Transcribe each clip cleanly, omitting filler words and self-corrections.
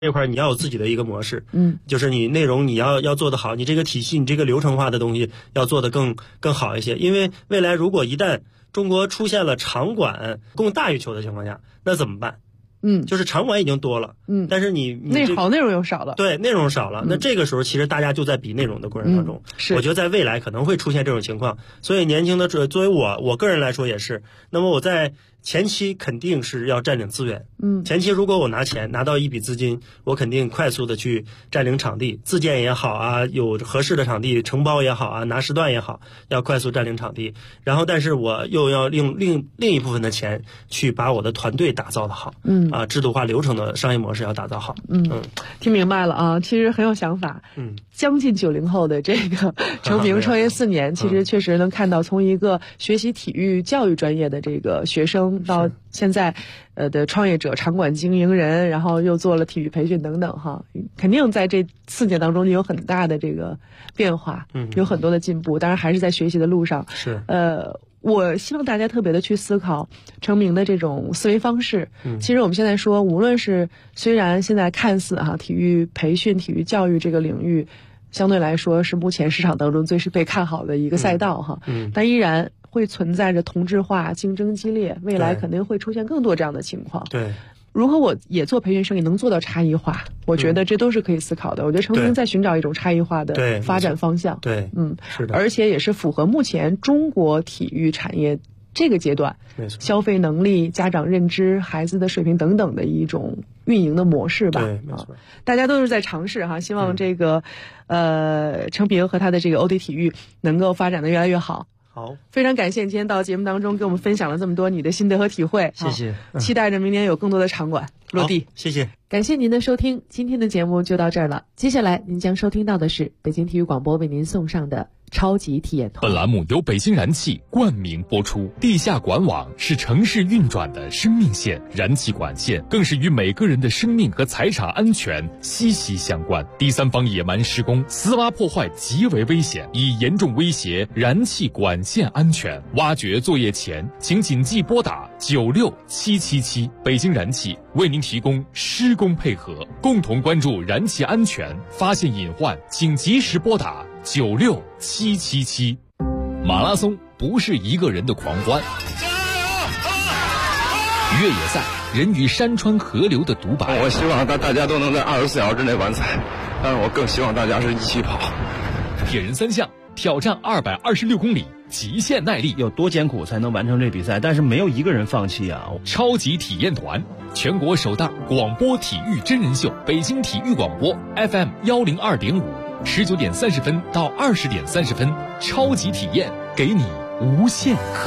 这块你要有自己的一个模式，就是你内容你要做得好，你这个体系你这个流程化的东西要做得更好一些。因为未来如果一旦中国出现了场馆供大于求的情况下，那怎么办？就是场馆已经多了，但是你好内容又少了， 对，内容少了，那这个时候其实大家就在比内容的过程当中，我觉得在未来可能会出现这种情况。所以年轻的作为我个人来说也是，那么我在前期肯定是要占领资源，前期如果我拿到一笔资金，我肯定快速的去占领场地，自建也好啊，有合适的场地承包也好啊，拿时段也好，要快速占领场地，然后但是我又要另一部分的钱去把我的团队打造的好，制度化流程的商业模式要打造好。 听明白了啊，其实很有想法。将近90后的这个成名创业4年，其实确实能看到从一个学习体育教育专业的这个学生到现在的创业者、场馆经营人，然后又做了体育培训等等哈，肯定在这4年当中有很大的这个变化，有很多的进步，当然还是在学习的路上。我希望大家特别的去思考成名的这种思维方式。其实我们现在说，无论是虽然现在看似体育培训、体育教育这个领域相对来说是目前市场当中最是被看好的一个赛道但依然会存在着同质化、竞争激烈，未来肯定会出现更多这样的情况。 对。 如何我也做培训生意能做到差异化，我觉得这都是可以思考的。我觉得成名在寻找一种差异化的发展方向。 对，是的， 而且也是符合目前中国体育产业这个阶段消费能力、家长认知、孩子的水平等等的一种运营的模式吧。 对，没错。 大家都是在尝试希望这个成名和他的这个欧迪体育能够发展的越来越好。 好， 非常感谢你今天到节目当中跟我们分享了这么多你的心得和体会， 谢谢。 期待着明年有更多的场馆落地。 谢谢， 感谢您的收听，今天的节目就到这儿了。接下来您将收听到的是北京体育广播为您送上的超级体验团。 本栏目由北京燃气冠名播出。地下管网是城市运转的生命线，燃气管线更是与每个人的生命和财产安全息息相关。第三方野蛮施工、私挖破坏极为危险，已严重威胁燃气管线安全。挖掘作业前，请谨记拨打96777。北京燃气为您提供施工配合，共同关注燃气安全，发现隐患请及时拨打96777。马拉松不是一个人的狂欢，越野赛人与山川河流的独白。 我希望大家都能在24小时之内完赛，但是我更希望大家是一起跑。 铁人3项挑战226公里，极限耐力， 有多艰苦才能完成这比赛？但是没有一个人放弃啊！ 超级体验团，全国首档广播体育真人秀，北京体育广播 FM 102.5，19点30分到20点30分，超级体验，给你无限可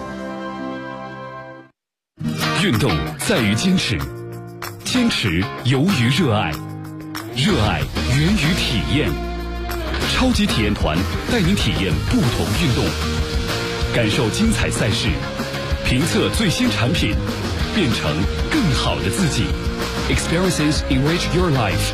能。运动在于坚持，坚持由于热爱，热爱源于体验。超级体验团带您体验不同运动，感受精彩赛事，评测最新产品，变成更好的自己。Experiences enrich your life。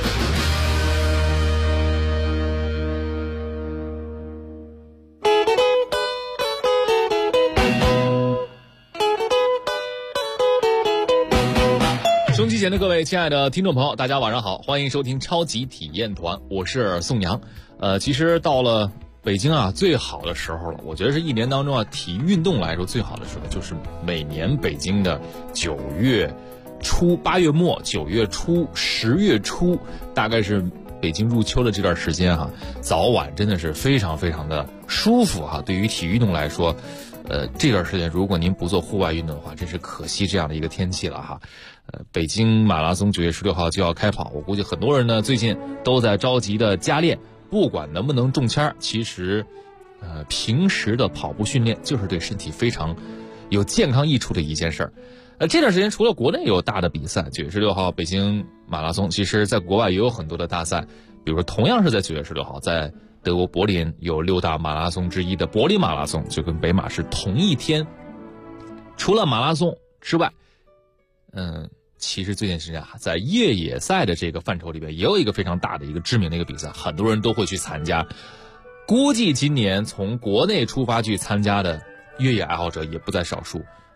收音机前的各位亲爱的听众朋友，大家晚上好，欢迎收听超级体验团，我是宋阳。其实到了北京最好的时候了，我觉得是一年当中体育运动来说最好的时候，就是每年北京的9月初、8月末、9月初、10月初，大概是北京入秋的这段时间早晚真的是非常非常的舒服对于体育运动来说，这段时间如果您不做户外运动的话，真是可惜这样的一个天气了北京马拉松9月16号就要开跑，我估计很多人呢最近都在着急的加练，不管能不能中签，其实平时的跑步训练就是对身体非常有健康益处的一件事儿。这段时间除了国内有大的比赛，9月16号北京马拉松，其实在国外也有很多的大赛，比如说同样是在9月16号，在德国柏林有6大马拉松之一的柏林马拉松，就跟北马是同一天。除了马拉松之外，其实最近时间在越野赛的这个范畴里边，也有一个非常大的一个知名的一个比赛，很多人都会去参加。估计今年从国内出发去参加的越野爱好者也不在少数。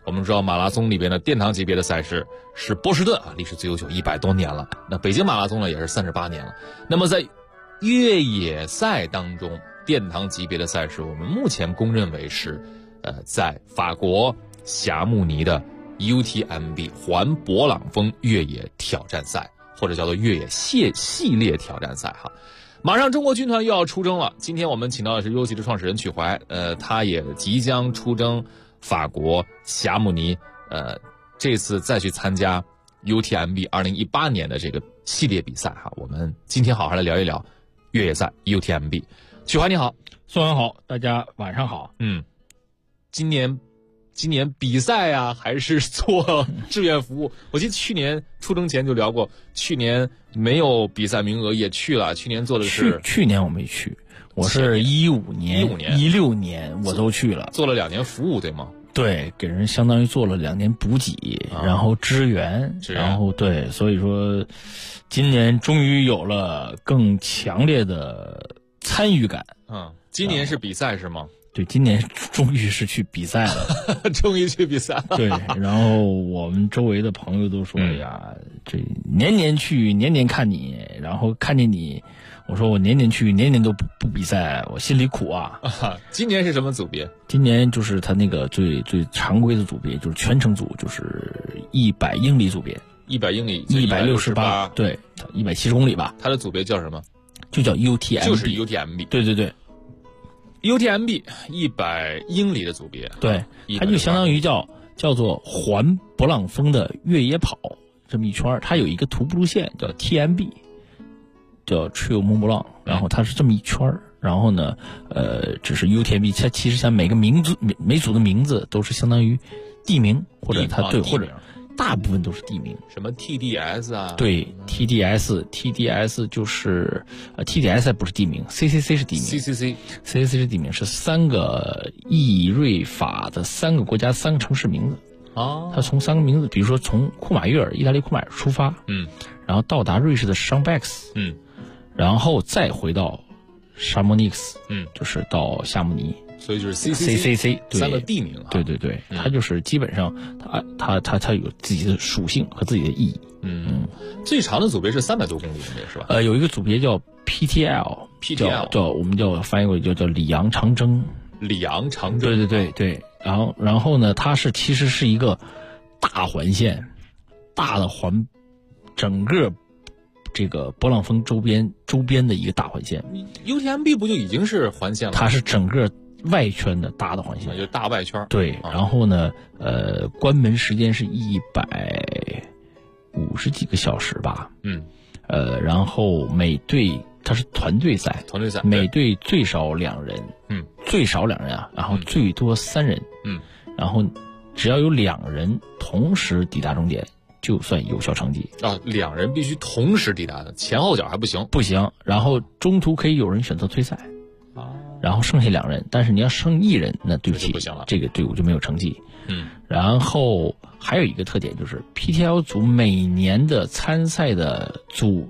我们知道马拉松里边的殿堂级别的赛事是波士顿啊，历史最悠久100多年了。那北京马拉松呢也是38年了。那么在越野赛当中，殿堂级别的赛事，我们目前公认为是在法国霞慕尼的 UTMB 环勃朗峰越野挑战赛，或者叫做越野系列挑战赛哈。马上中国军团又要出征了，今天我们请到的是 UCI 的创始人曲怀，他也即将出征法国霞慕尼，这次再去参加 UTMB 2018年的这个系列比赛哈。我们今天好好来聊一聊越野赛 UTMB。曲怀你好。 宋阳好，大家晚上好。 今年比赛啊，还是做志愿服务？我记得去年出征前就聊过，去年没有比赛名额也去了。去年做的是去年我没去，我是15年、16年我都去了， 做了2年服务，对吗？ 对，给人相当于做了2年补给，然后支援，然后对，所以说今年终于有了更强烈的参与感。 今年是比赛是吗？ 对，今年终于是去比赛了， 终于去比赛了。 对，然后我们周围的朋友都说呀，这年年去，年年看你，然后看见你，我说我年年去，年年都不比赛，我心里苦啊。 今年是什么组别？ 今年就是他那个最常规的组别，就是全程组，就是100英里组别。 100英里 ，168，对，170公里吧。 它的组别叫什么？ 就叫 UTMB， 就是 UTMB。 对对对。 UTMB 100英里的组别， 对，它就相当于叫做环勃朗峰的越野跑这么一圈，它有一个徒步路线叫 TMB， 叫 Trail Mont Blanc， 然后它是这么一圈，然后呢，只是 UTMB， 它其实像每组的名字都是相当于地名，或者它对，或者大部分都是地名， 什么 TDS 啊？ 对 ，TDS 就是TDS 还不是地名 ，CCC 是地名 ，CCC 是地名，是3个意瑞法的3个国家3个城市名字。它从3个名字，比如说从库马约尔，意大利库马约尔出发，然后到达瑞士的尚贝克斯，然后再回到沙莫尼克斯，就是到夏慕尼。 所以就是 CCC 3个地名啊， 对，它就是基本上它有自己的属性和自己的意义。 最长的组别是300多公里，是吧？ 有一个组别叫 PTL， 叫我们叫翻译过去叫里昂长征。 里昂长征， 对。然后呢，它其实是一个大环线，大的环整个这个勃朗峰周边的一个大环线。 UTMB 不就已经是环线了？ 它是整个外圈的大的环线， 就大外圈。 对，然后呢，关门时间是150几个小时吧。然后每队它是团队赛，每队最少2人，最少2人啊，然后最多3人，然后只要有2人同时抵达终点，就算有效成绩啊。2人必须同时抵达的，前后脚还不行， 然后中途可以有人选择退赛。然后剩下2人，但是你要剩1人，那对不起，这个队伍就没有成绩。然后还有一个特点就是 PTL 组每年的参赛的组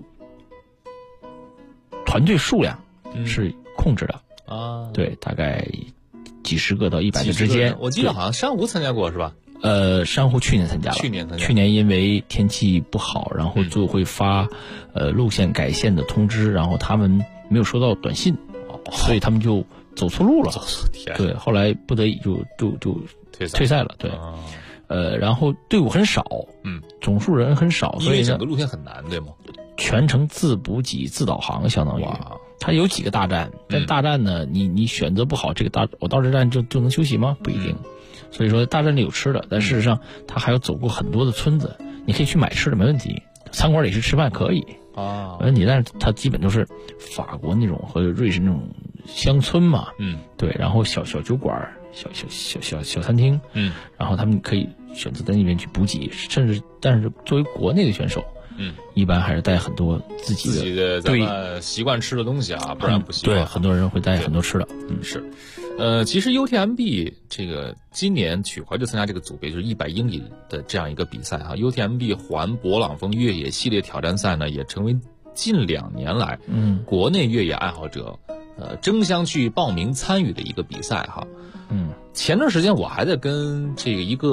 团队数量是控制的对，大概几十个到100个之间。 我记得好像珊瑚参加过是吧？ 珊瑚去年参加了，去年因为天气不好，然后就会发路线改线的通知，然后他们没有收到短信。所以他们就走错路了，对，后来不得已就退赛了，对，然后队伍很少，总数人很少， 因为整个路线很难，对吗？ 全程自补给自导航，相当于它有几个大站，但大站呢，你选择不好，我到这站就能休息吗？不一定，所以说大站里有吃的，但事实上它还要走过很多的村子，你可以去买吃的没问题，餐馆里是吃饭可以。没问题，但是它基本都是法国那种和瑞士那种乡村嘛，对，然后小酒馆、小餐厅，然后他们可以选择在那边去补给，但是作为国内的选手，一般还是带很多自己的咱们习惯吃的东西啊，不然不行。 对，很多人会带很多吃的， 是。其实 UTMB 这个今年曲怀就参加这个组别，就是100英里的这样一个比赛哈。UTMB 环勃朗峰越野系列挑战赛呢，也成为近2年来国内越野爱好者争相去报名参与的一个比赛哈。前段时间我还在跟这个一个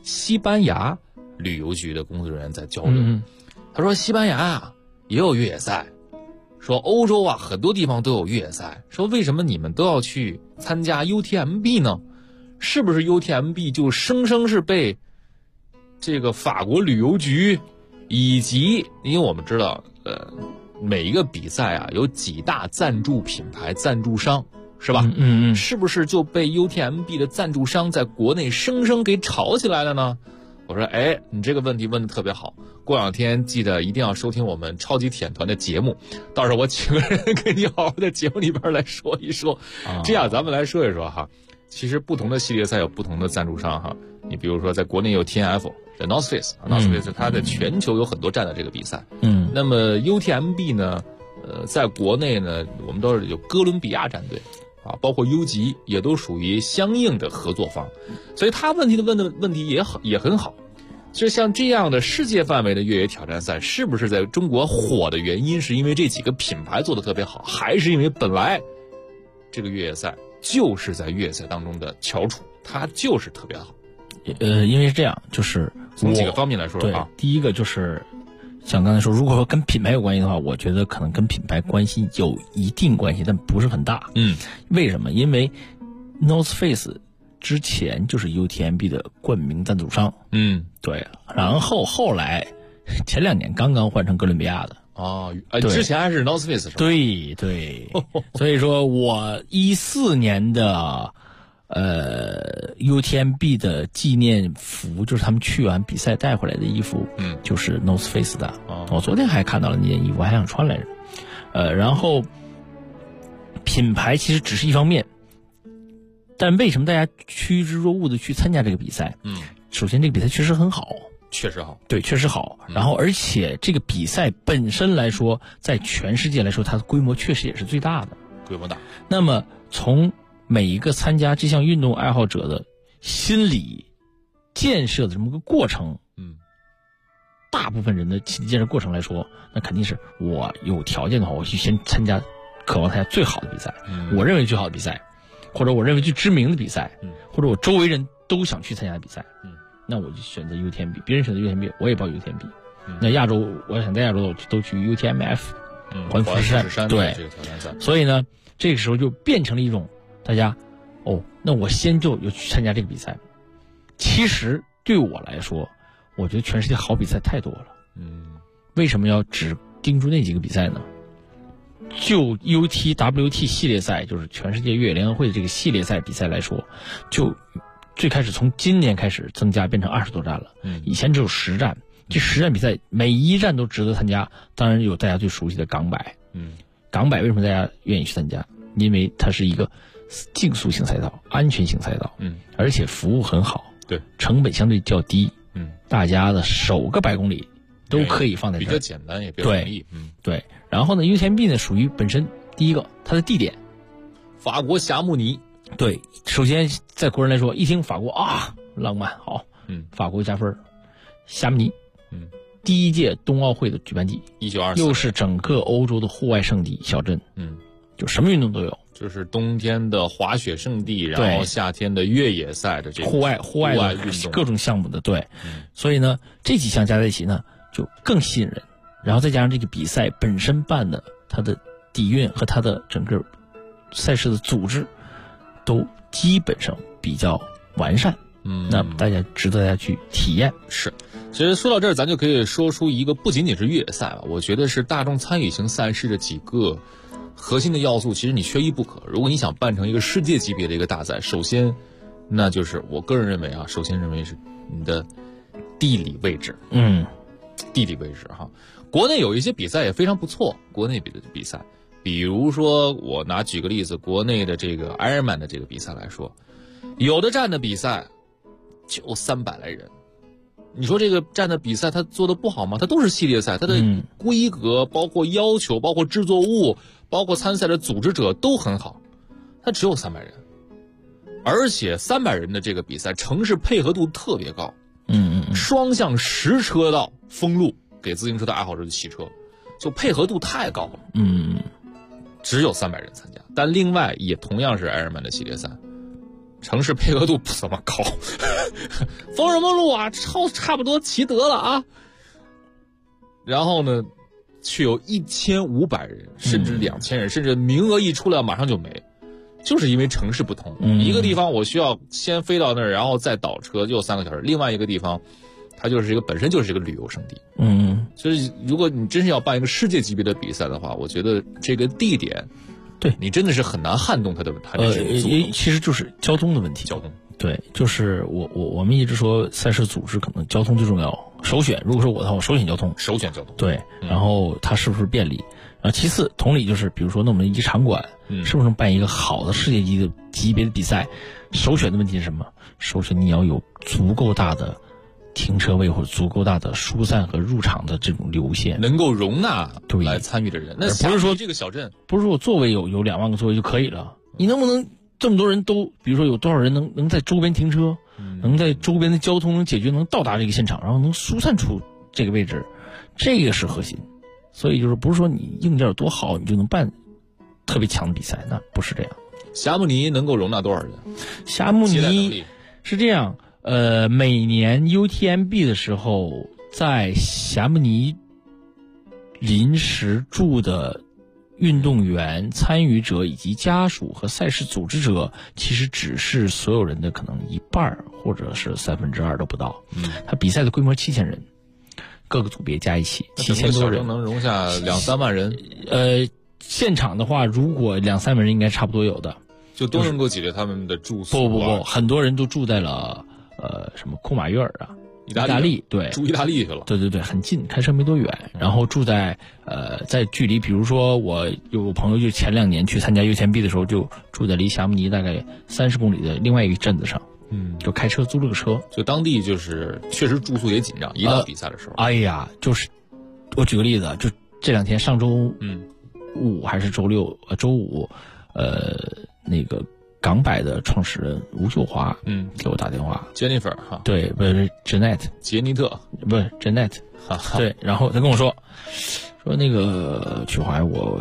西班牙旅游局的工作人员在交流，他说西班牙啊也有越野赛，说欧洲啊很多地方都有越野赛，说为什么你们都要去参加 UTMB 呢？是不是 UTMB 就生生是被这个法国旅游局以及因为我们知道每一个比赛啊有几大赞助品牌赞助商是吧？是不是就被 UTMB 的赞助商在国内生生给炒起来了呢？我说你这个问题问得特别好，过两天记得一定要收听我们超级体验团的节目，到时候我请个人给你好好在节目里边来说一说。这样咱们来说一说哈，其实不同的系列赛有不同的赞助商哈，你比如说在国内有 TNF 的 North Face，North Face 它在全球有很多站的这个比赛。那么 UTMB 呢，在国内呢，我们都是有哥伦比亚战队啊，包括 U 级也都属于相应的合作方，所以他问的问题也很好。就像这样的世界范围的越野挑战赛，是不是在中国火的原因是因为这几个品牌做得特别好，还是因为本来这个越野赛就是在越野赛当中的翘楚，它就是特别好？ 因为是这样，就是从几个方面来说啊。 第一个就是像刚才说，如果说跟品牌有关系的话，我觉得可能跟品牌关系有一定关系，但不是很大。为什么？因为 North Face 之前就是 UTMB 的冠名赞助商。对。然后后来前2年刚刚换成哥伦比亚的。 之前还是 North Face 是吧？ 对对。所以说我14年的UTMB 的纪念服，就是他们去完比赛带回来的衣服，就是 North Face 的。我昨天还看到了那件衣服，还想穿来着。然后品牌其实只是一方面，但为什么大家趋之若鹜的去参加这个比赛？首先这个比赛确实很好， 确实好， 对，确实好。然后而且这个比赛本身来说，在全世界来说，它的规模确实也是最大的， 规模大。 那么从每一个参加这项运动爱好者的心理建设的这么个过程，大部分人的心理建设过程来说，那肯定是我有条件的话，我去先渴望参加最好的比赛，我认为最好的比赛，或者我认为最知名的比赛，或者我周围人都想去参加的比赛，那我就选择 UTMB， 别人选择 UTMB， 我也报 UTMB。那亚洲，我想在亚洲都去 UTMF， 环富士山，对， 这个挑战赛。 所以呢，这个时候就变成了一种大家，那我先就有去参加这个比赛。其实对我来说，我觉得全世界好比赛太多了。为什么要只盯住那几个比赛呢？就 UTWT 系列赛，就是全世界越野联合会的这个系列赛比赛来说，就最开始从今年开始增加变成20多站了。以前只有10站，这10站比赛每一站都值得参加。当然有大家最熟悉的港百。港百为什么大家愿意去参加？因为它是一个竞速型赛道，安全型赛道，而且服务很好， 对， 成本相对较低，大家的首个100公里都可以放在这儿， 比较简单也比较容易， 对。然后呢 UTMB 呢属于本身第一个它的地点， 法国霞慕尼， 对，首先在国人来说，一听法国啊，浪漫好，法国加分，霞慕尼，第一届冬奥会的举办地 ，1924， 又是整个欧洲的户外圣地小镇，就什么运动都有。 就是冬天的滑雪圣地，然后夏天的越野赛的这个户外的运动， 各种项目的，对。所以呢，这几项加在一起呢，就更吸引人。然后再加上这个比赛本身办的，它的底蕴和它的整个赛事的组织，都基本上比较完善。那值得大家去体验。 是，其实说到这儿，咱就可以说出一个不仅仅是越野赛吧，我觉得是大众参与型赛事的几个核心的要素，其实你缺一不可。如果你想办成一个世界级别的一个大赛，首先那就是我个人认为啊，首先认为是你的地理位置。地理位置哈，国内有一些比赛也非常不错，国内比赛，比如说我举个例子，国内的这个 Ironman 的这个比赛来说，有的站的比赛就300来人，你说这个站的比赛它做的不好吗？它都是系列赛，它的规格包括要求包括制作物包括参赛的组织者都很好，它只有300人，而且300人的这个比赛城市配合度特别高，双向10车道封路给自行车的爱好者的骑车，就配合度太高了，只有300人参加。但另外也同样是 Ironman 的系列赛， 城市配合度不怎么高，丰什么路啊，差不多齐得了啊。然后呢，却有1500人，甚至2000人，甚至名额一出来马上就没，就是因为城市不同。一个地方我需要先飞到那儿，然后再倒车又3个小时；另外一个地方，它就是本身就是一个旅游胜地。所以如果你真是要办一个世界级别的比赛的话，我觉得这个地点， 对你真的是很难撼动它的其实就是交通的问题。 交通， 对，就是我们一直说赛事组织可能交通最重要，首选。如果说我的话，我首选交通。对，然后它是不是便利？其次，同理就是，比如说，那我们一个场馆，是不是能办一个好的世界级别的比赛？首选的问题是什么？首选你要有足够大的停车位或者足够大的疏散和入场的这种流线， 能够容纳来参与的人。那不是说这个小镇， 不是说我座位有2万个座位就可以了，你能不能这么多人都，比如说有多少人能在周边停车，能在周边的交通能解决，能到达这个现场，然后能疏散出这个位置，这个是核心。所以就是不是说你硬件有多好，你就能办特别强的比赛，那不是这样。 霞慕尼能够容纳多少人？ 霞慕尼是这样，每年 UTMB 的时候，在霞慕尼临时住的运动员、参与者以及家属和赛事组织者，其实只是所有人的可能1半或者是2/3都不到。他比赛的规模7000人。各个组别加一起7000多人， 能容下2-3万人。 现场的话，如果2-3万人应该差不多有的， 就都能够解决他们的住宿。 不，很多人都住在了什么库马约尔啊，意大利，对， 住意大利去了。 对，很近，开车没多远。然后住在在距离，比如说我有个朋友就前2年去参加UTMB的时候，就住在离霞慕尼大概30公里的另外一个镇子上。就开车租了个车， 就当地就是确实住宿也紧张，一到比赛的时候。 就是我举个例子，就这2天，上周5还是周5，那个港百的创始人吴秀华给我打电话 ，Jennifer 哈， 对，不是 Janet， 杰尼特， 不是 Janet， 对，然后他跟我说那个曲华，我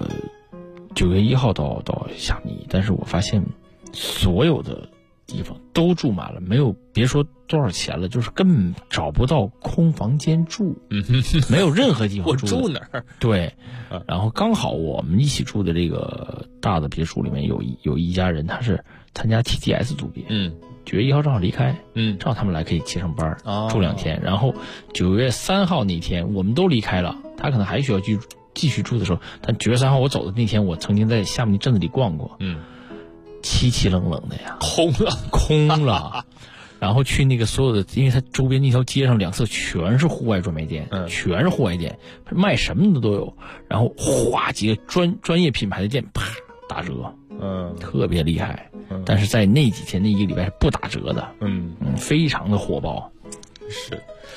9月1号到霞慕尼，但是我发现所有的地方都住满了，没有别说多少钱了，就是根本找不到空房间住，没有任何地方住。 我住哪儿？ 对，然后刚好我们一起住的这个大的别墅里面有一家人，他是参加 TTS 组别，9月1号正好离开，正好他们来可以接上班，住2天，然后9月3号那天我们都离开了，他可能还需要继续住的时候，但9月3号我走的那天，我曾经在霞慕尼镇子里逛过，凄凄冷冷的呀，空了，然后去那个所有的，因为它周边那条街上2侧全是户外专卖店，全是户外店，卖什么的都有，然后哗几个专业品牌的店啪打折，特别厉害，但是在那几天那1个礼拜是不打折的，非常的火爆， 是，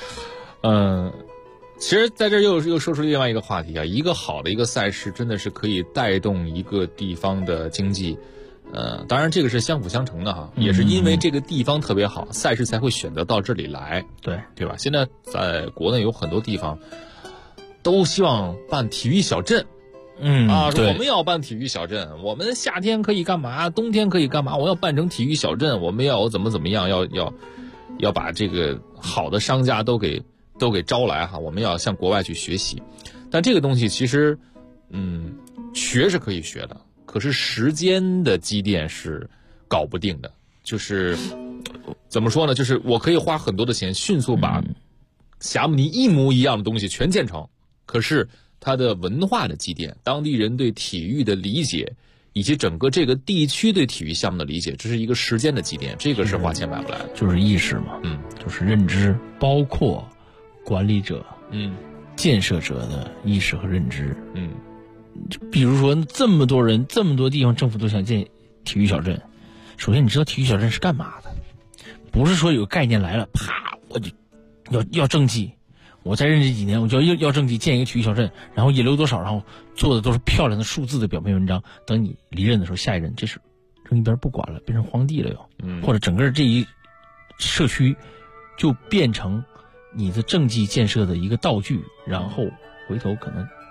其实在这又说出另外一个话题啊，一个好的一个赛事真的是可以带动一个地方的经济。当然这个是相辅相成的哈，也是因为这个地方特别好，赛事才会选择到这里来，对吧？现在在国内有很多地方都希望办体育小镇，说我们要办体育小镇，我们夏天可以干嘛，冬天可以干嘛，我要办成体育小镇，我们要怎么样，要把这个好的商家都给招来哈，我们要向国外去学习。但这个东西其实学是可以学的，可是时间的积淀是搞不定的。就是怎么说呢，就是我可以花很多的钱迅速把霞慕尼一模一样的东西全建成，可是它的文化的积淀，当地人对体育的理解，以及整个这个地区对体育项目的理解，这是一个时间的积淀，这个是花钱买不来的。 就是意识嘛，就是认知，包括管理者，建设者的意识和认知，就比如说这么多人，这么多地方政府都想建体育小镇，首先你知道体育小镇是干嘛的，不是说有概念来了，啪我就要政绩，我再任这几年我就要政绩，建一个体育小镇，然后引流多少，然后做的都是漂亮的数字的表面文章，等你离任的时候，下一任这是扔一边不管了，变成荒地了又，或者整个这一社区就变成你的政绩建设的一个道具，然后回头可能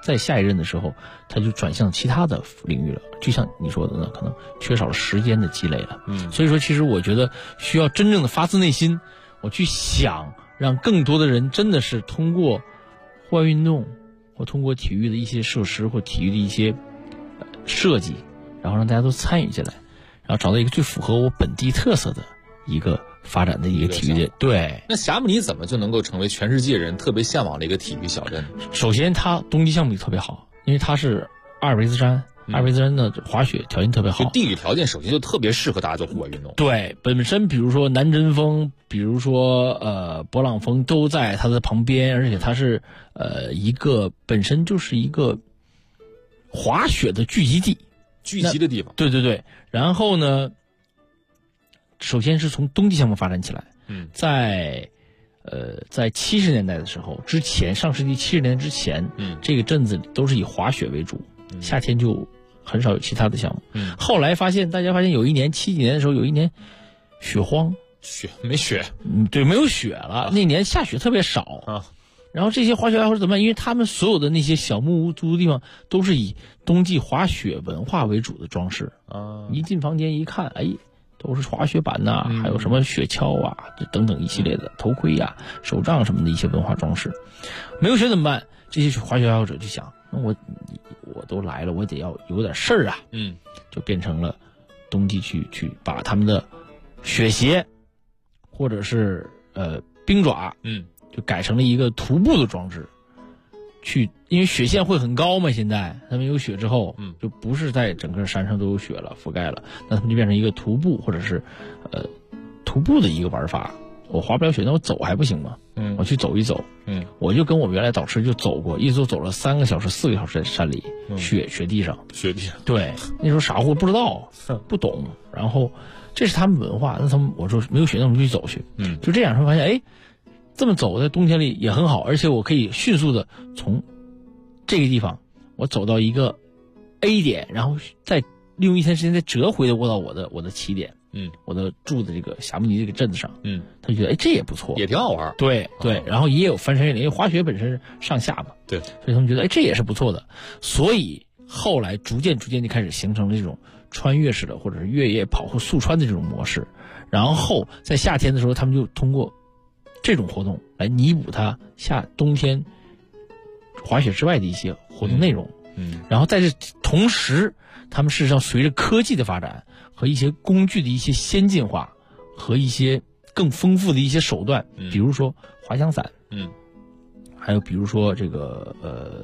在下一任的时候，他就转向其他的领域了。就像你说的呢，可能缺少了时间的积累了。所以说，其实我觉得需要真正的发自内心，我去想让更多的人真的是通过户外运动或通过体育的一些设施或体育的一些设计，然后让大家都参与进来，然后找到一个最符合我本地特色的一个发展的一个体育界。对， 那霞慕尼怎么就能够成为全世界人特别向往的一个体育小镇？ 首先，它冬季项目里特别好，因为它是阿尔卑斯山，阿尔卑斯山的滑雪条件特别好， 地理条件首先就特别适合大家做户外运动。 对，本身比如说南针峰，比如说勃朗峰都在它的旁边，而且它是一个本身就是一个滑雪的聚集地。 聚集的地方， 对对对。然后呢，首先是从冬季项目发展起来。在70年代的时候，之前上世纪70年之前，这个镇子里都是以滑雪为主，夏天就很少有其他的项目。后来大家发现有一年70几年的时候，有一年雪荒， 没雪， 对，没有雪了，那年下雪特别少啊。 然后这些滑雪爱好者怎么办？因为他们所有的那些小木屋租的地方都是以冬季滑雪文化为主的装饰啊。一进房间一看，哎，都是滑雪板呐，还有什么雪橇啊，等等一系列的头盔呀、手杖什么的一些文化装饰。没有雪怎么办？这些滑雪爱好者就想，那我都来了，我得要有点事儿啊。就变成了冬季去把他们的雪鞋或者是冰爪，就改成了一个徒步的装置，因为雪线会很高嘛，现在他们有雪之后，就不是在整个山上都有雪了，覆盖了，那他们就变成一个徒步或者是徒步的一个玩法。我滑不了雪，那我走还不行吗？我去走一走。我就跟我们原来导师就走过，一直走了3个小时、4个小时在山里，雪地上。对，那时候傻乎不知道，不懂。然后这是他们文化，那我说没有雪，那我们就去走去。就这样，会发现哎。这么走在冬天里也很好，而且我可以迅速的从这个地方我走到一个 A 点，然后再利用一天时间再折回到我的起点，我的住的这个霞慕尼这个镇子上，他就觉得哎这也不错， 也挺好玩， 对对，然后也有翻山越岭，因为滑雪本身是上下嘛， 对， 所以他们觉得哎这也是不错的，所以后来逐渐就开始形成了这种穿越式的或者是越野跑或速穿的这种模式，然后在夏天的时候，他们就通过这种活动来弥补它冬天滑雪之外的一些活动内容。然后在这同时，他们事实上随着科技的发展和一些工具的一些先进化和一些更丰富的一些手段，比如说滑翔伞，还有比如说这个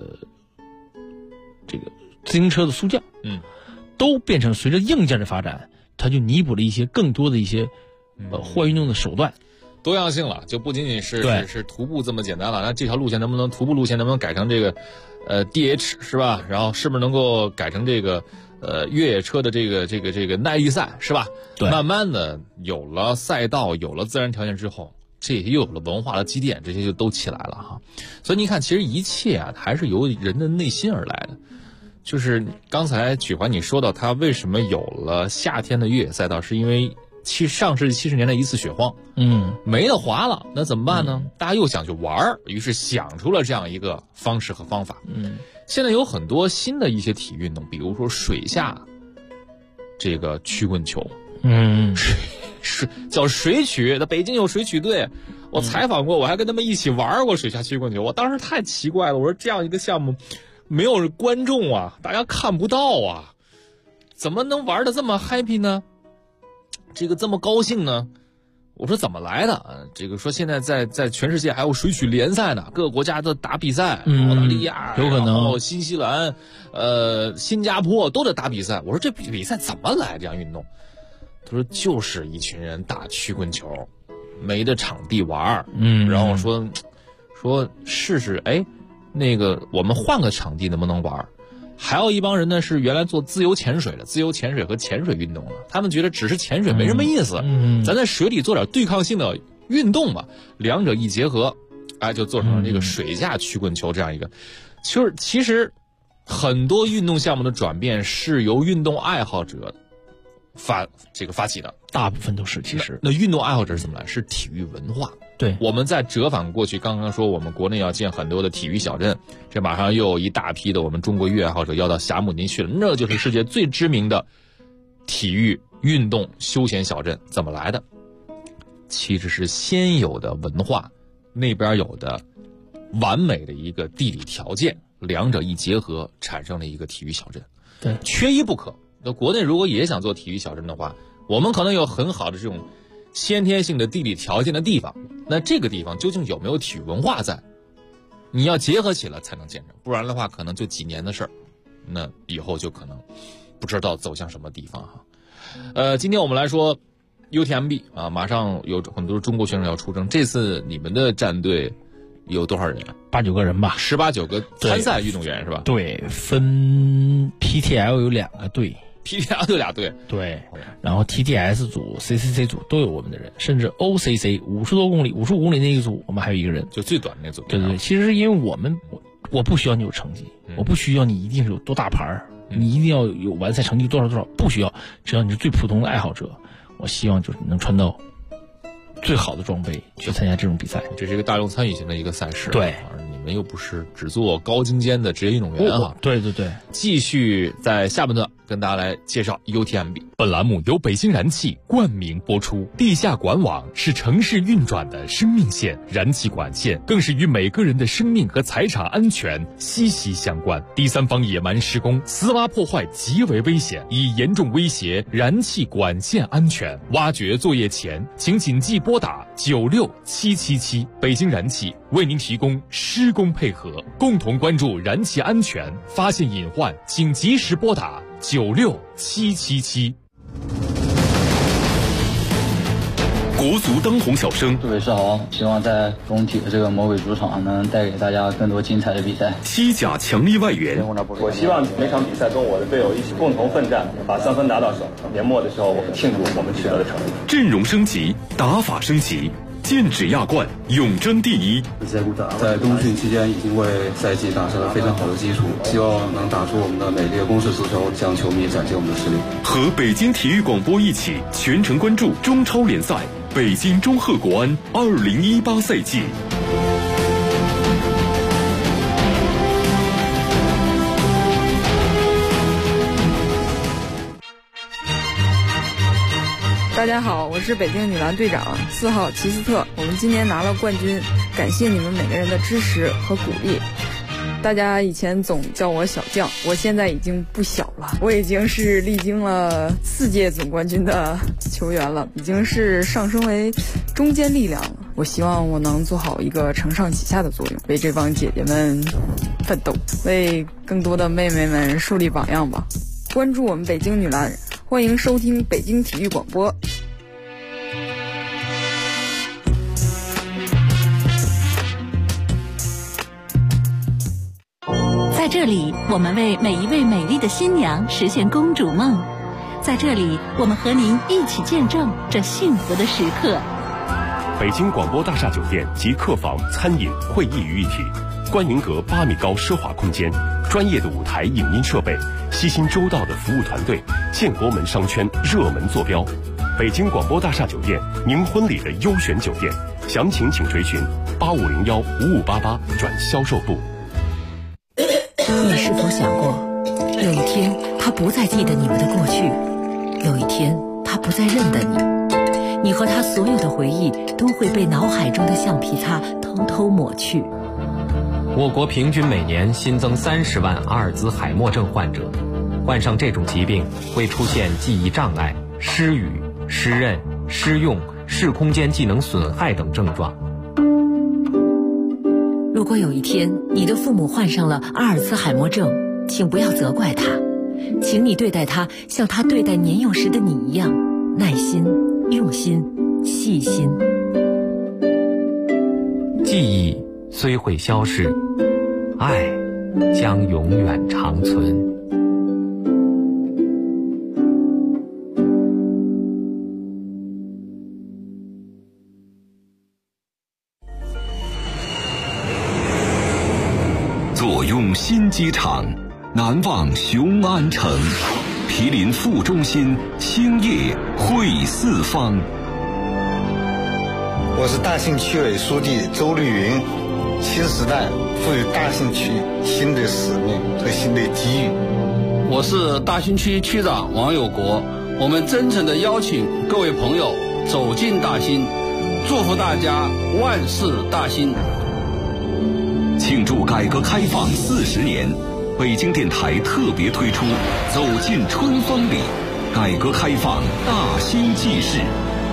自行车的速降，都变成随着硬件的发展，它就弥补了一些更多的一些户外运动的手段。 多样性了，就不仅仅是徒步这么简单了。那这条路线能不能徒步路线能不能改成这个DH 是吧？然后是不是能够改成这个越野车的这个耐力赛是吧？ 对， 慢慢的有了赛道，有了自然条件之后，这也有了文化的积淀，这些就都起来了哈。所以你看，其实一切啊还是由人的内心而来的。就是刚才曲环你说到，他为什么有了夏天的越野赛道，是因为上世纪70年代一次雪荒，没得滑了，那怎么办呢？大家又想去玩，于是想出了这样一个方式和方法。现在有很多新的一些体育运动，比如说水下这个曲棍球，叫水曲，在北京有水曲队，我采访过，我还跟他们一起玩过水下曲棍球，我当时太奇怪了，我说这样一个项目没有观众啊，大家看不到啊，怎么能玩得这么 happy 呢？这个这么高兴呢？我说怎么来的？这个说现在在全世界还有水曲联赛呢，各个国家都打比赛，澳大利亚有可能， 新西兰、新加坡都在打比赛。我说这比赛怎么来这样运动？他说就是一群人打曲棍球，没的场地玩，然后说试试，哎，那个我们换个场地能不能玩？还有一帮人呢，是原来做自由潜水的，自由潜水和潜水运动的，他们觉得只是潜水没什么意思，咱在水里做点对抗性的运动吧，两者一结合，哎，就做成了这个水下曲棍球这样一个。其实很多运动项目的转变是由运动爱好者发起的， 大部分都是。其实那运动爱好者是怎么来？是体育文化。 对，我们再折返过去，刚刚说我们国内要建很多的体育小镇，这马上又有一大批的我们中国越野爱好者要到霞慕尼去了，那就是世界最知名的体育运动休闲小镇。怎么来的？其实是先有的文化，那边有的完美的一个地理条件，两者一结合，产生了一个体育小镇。 对， 缺一不可。那国内如果也想做体育小镇的话，我们可能有很好的这种先天性的地理条件的地方，那这个地方究竟有没有体育文化在？你要结合起来才能建成，不然的话可能就几年的事儿，那以后就可能不知道走向什么地方哈。今天我们来说 UTMB 啊，马上有很多中国选手要出征，这次你们的战队有多少人 ？8、9个人吧 ，18、9个参赛运动员是吧？ 对，分 PTL 有2个队。 PTL 就2队， 对，然后 TTS 组、CCC 组都有我们的人，甚至 OCC 50多公里、55公里那一组，我们还有一个人， 就最短的那组。 对对，其实是因为我不需要你有成绩，我不需要你一定是有多大牌，你一定要有完赛成绩多少，不需要，只要你是最普通的爱好者，我希望就是能穿到最好的装备去参加这种比赛。 这是一个大众参与型的一个赛事， 对。 你们又不是只做高精尖的职业运动员啊！ 对对对， 继续在下半段跟大家来介绍 UTMB。本栏目由北京燃气冠名播出。地下管网是城市运转的生命线，燃气管线更是与每个人的生命和财产安全息息相关。第三方野蛮施工、私挖破坏极为危险，已严重威胁燃气管线安全。挖掘作业前，请谨记拨打96777。北京燃气为您提供施工配合，共同关注燃气安全，发现隐患请及时拨打96777。 国足当红小生， 各位是好，希望在工体的这个魔鬼主场能带给大家更多精彩的比赛。 西甲强力外援， 我希望每场比赛跟我的队友一起共同奋战，把3分拿到手。年末的时候，我们庆祝我们取得的成绩。 阵容升级，打法升级。剑指亚冠，永争第一。 在冬训期间已经为赛季打下了非常好的基础，希望能打出我们的美丽的攻势足球，向球迷展现我们的实力。 和北京体育广播一起全程关注中超联赛北京中赫国安2018赛季。 大家好，我是北京女篮队长4号齐斯特，我们今年拿了冠军，感谢你们每个人的支持和鼓励。大家以前总叫我小将，我现在已经不小了，我已经是历经了4届总冠军的球员了，已经是上升为中坚力量了。我希望我能做好一个承上启下的作用，为这帮姐姐们奋斗，为更多的妹妹们树立榜样吧。关注我们北京女篮，欢迎收听北京体育广播。 在这里，我们为每一位美丽的新娘实现公主梦。在这里，我们和您一起见证这幸福的时刻。 北京广播大厦酒店及客房、餐饮、会议于一体，观云阁8米高奢华空间，专业的舞台影音设备，悉心周到的服务团队，建国门商圈热门坐标。北京广播大厦酒店，您婚礼的优选酒店，详情请垂询8501-5588转销售部。 你是否想过，有一天他不再记得你们的过去，有一天他不再认得你，你和他所有的回忆都会被脑海中的橡皮擦偷偷抹去。 我国平均每年新增30万阿尔兹海默症患者，患上这种疾病会出现记忆障碍、失语、失认、失用、视空间技能损害等症状。 如果有一天你的父母患上了阿尔兹海默症，请不要责怪他，请你对待他像他对待年幼时的你一样，耐心、用心、细心。 记忆虽会消逝，爱将永远长存。 坐拥新机场，难忘雄安城，毗邻副中心，兴业汇四方。 我是大兴区委书记周绿云，新时代赋予大兴区新的使命和新的机遇。 我是大兴区区长王有国，我们真诚地邀请各位朋友走进大兴，祝福大家万事大兴。 庆祝改革开放40年，北京电台特别推出《走进春风里》，改革开放大兴纪事。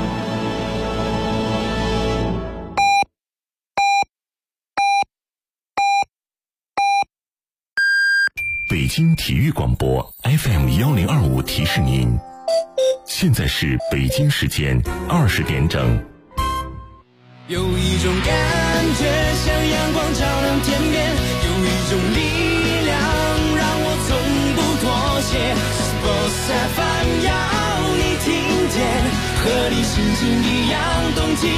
北京体育广播 FM1025提示您，现在是北京时间20点整。 有一种感觉像阳光照亮天边，有一种力量让我从不妥协。Sports FM 要你听见，和你心情一样动起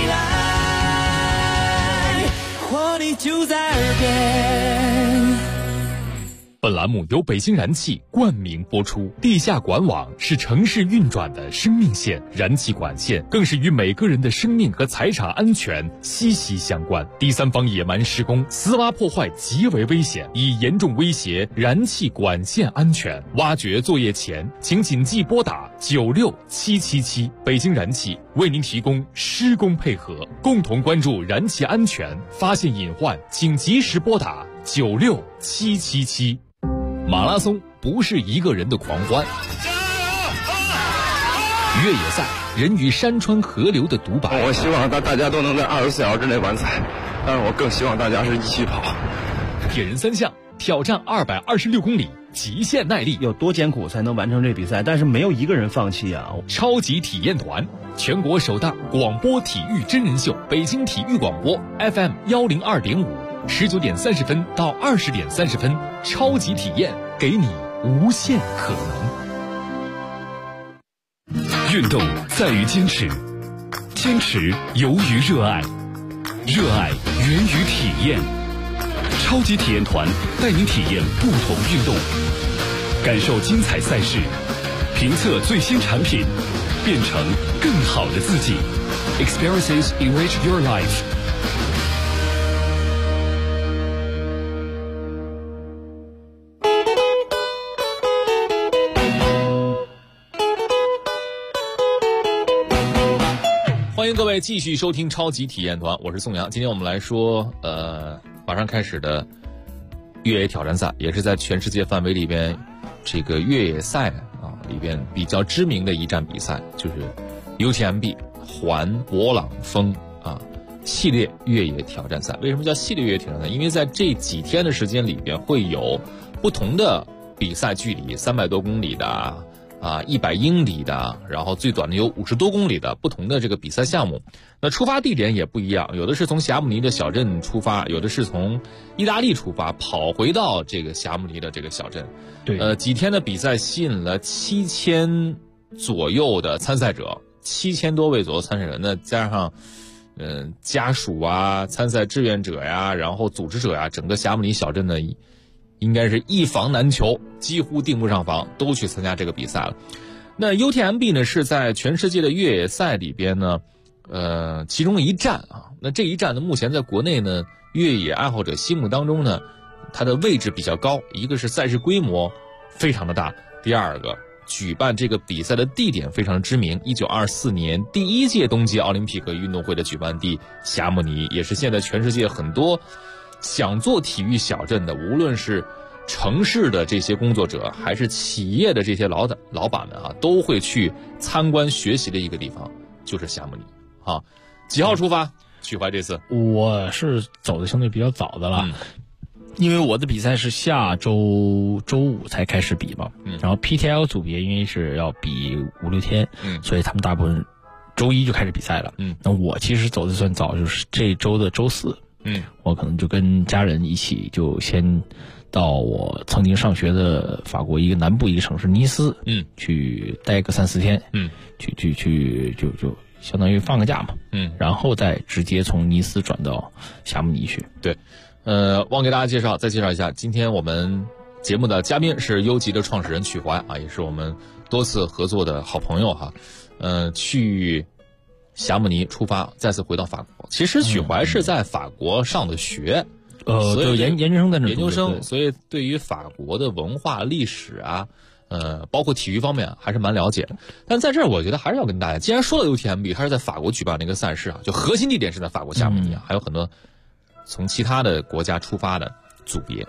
来，活力就在耳边。 本栏目由北京燃气冠名播出。地下管网是城市运转的生命线，燃气管线更是与每个人的生命和财产安全息息相关。第三方野蛮施工、私挖破坏极为危险，已严重威胁燃气管线安全。挖掘作业前，请谨记拨打96777。北京燃气为您提供施工配合，共同关注燃气安全，发现隐患请及时拨打96777。马拉松不是一个人的狂欢，越野赛人与山川河流的独白。 我希望大家都能在24小时之内完赛，但是我更希望大家是一起跑。 铁人3项挑战226公里，极限耐力， 有多艰苦才能完成这比赛？但是没有一个人放弃啊！ 超级体验团，全国首档广播体育真人秀，北京体育广播 FM102.5，19点30分到20点30分，超级体验，给你无限可能。 运动在于坚持，坚持由于热爱，热爱源于体验。超级体验团带您体验不同运动，感受精彩赛事，评测最新产品，变成更好的自己。Experiences enrich your life。 欢迎各位继续收听超级体验团，我是宋阳。今天我们来说，马上开始的越野挑战赛，也是在全世界范围里边，这个越野赛啊里边比较知名的一站比赛，就是 UTMB 环勃朗峰啊系列越野挑战赛。为什么叫系列越野挑战赛？因为在这几天的时间里边，会有不同的比赛距离，300多公里的。100英里的，然后最短的有50多公里的不同的这个比赛项目。那出发地点也不一样，有的是从霞姆尼的小镇出发，有的是从意大利出发，跑回到这个霞姆尼的这个小镇。 对， 几天的比赛吸引了7000左右的参赛者，7000多位左右参赛者，那加上家属啊、参赛志愿者呀，然后组织者呀，整个霞姆尼小镇呢应该是一房难求，几乎订不上房，都去参加这个比赛了。那 UTMB 呢是在全世界的越野赛里边呢，其中一站啊。那这一站呢，目前在国内呢，越野爱好者心目当中呢，它的位置比较高。一个是赛事规模非常的大，第二个举办这个比赛的地点非常知名，1924年第1届冬季奥林匹克运动会的举办地霞姆尼，也是现在全世界很多想做体育小镇的，无论是城市的这些工作者，还是企业的这些老板们啊，都会去参观学习的一个地方，就是霞姆尼啊。几号出发？曲怀这次我是走的相对比较早的了，因为我的比赛是下周周5才开始比嘛，然后 PTL 组别因为是要比5-6天，所以他们大部分周1就开始比赛了。那我其实走的算早，就是这周的周4。我可能就跟家人一起就先到我曾经上学的法国一个南部一个城市尼斯，去待个3-4天，去就相当于放个假嘛，然后再直接从尼斯转到霞姆尼去。 对，忘给大家再介绍一下，今天我们节目的嘉宾是优吉的创始人曲怀啊，也是我们多次合作的好朋友哈。去霞慕尼出发，再次回到法国。其实许怀是在法国上的学， 所以研究生在那， 研究生，所以对于法国的文化历史啊，包括体育方面还是蛮了解的。但在这儿，我觉得还是要跟大家，既然说了 UTMB， 它是在法国举办的一个赛事啊，就核心地点是在法国霞慕尼啊，还有很多从其他的国家出发的组别。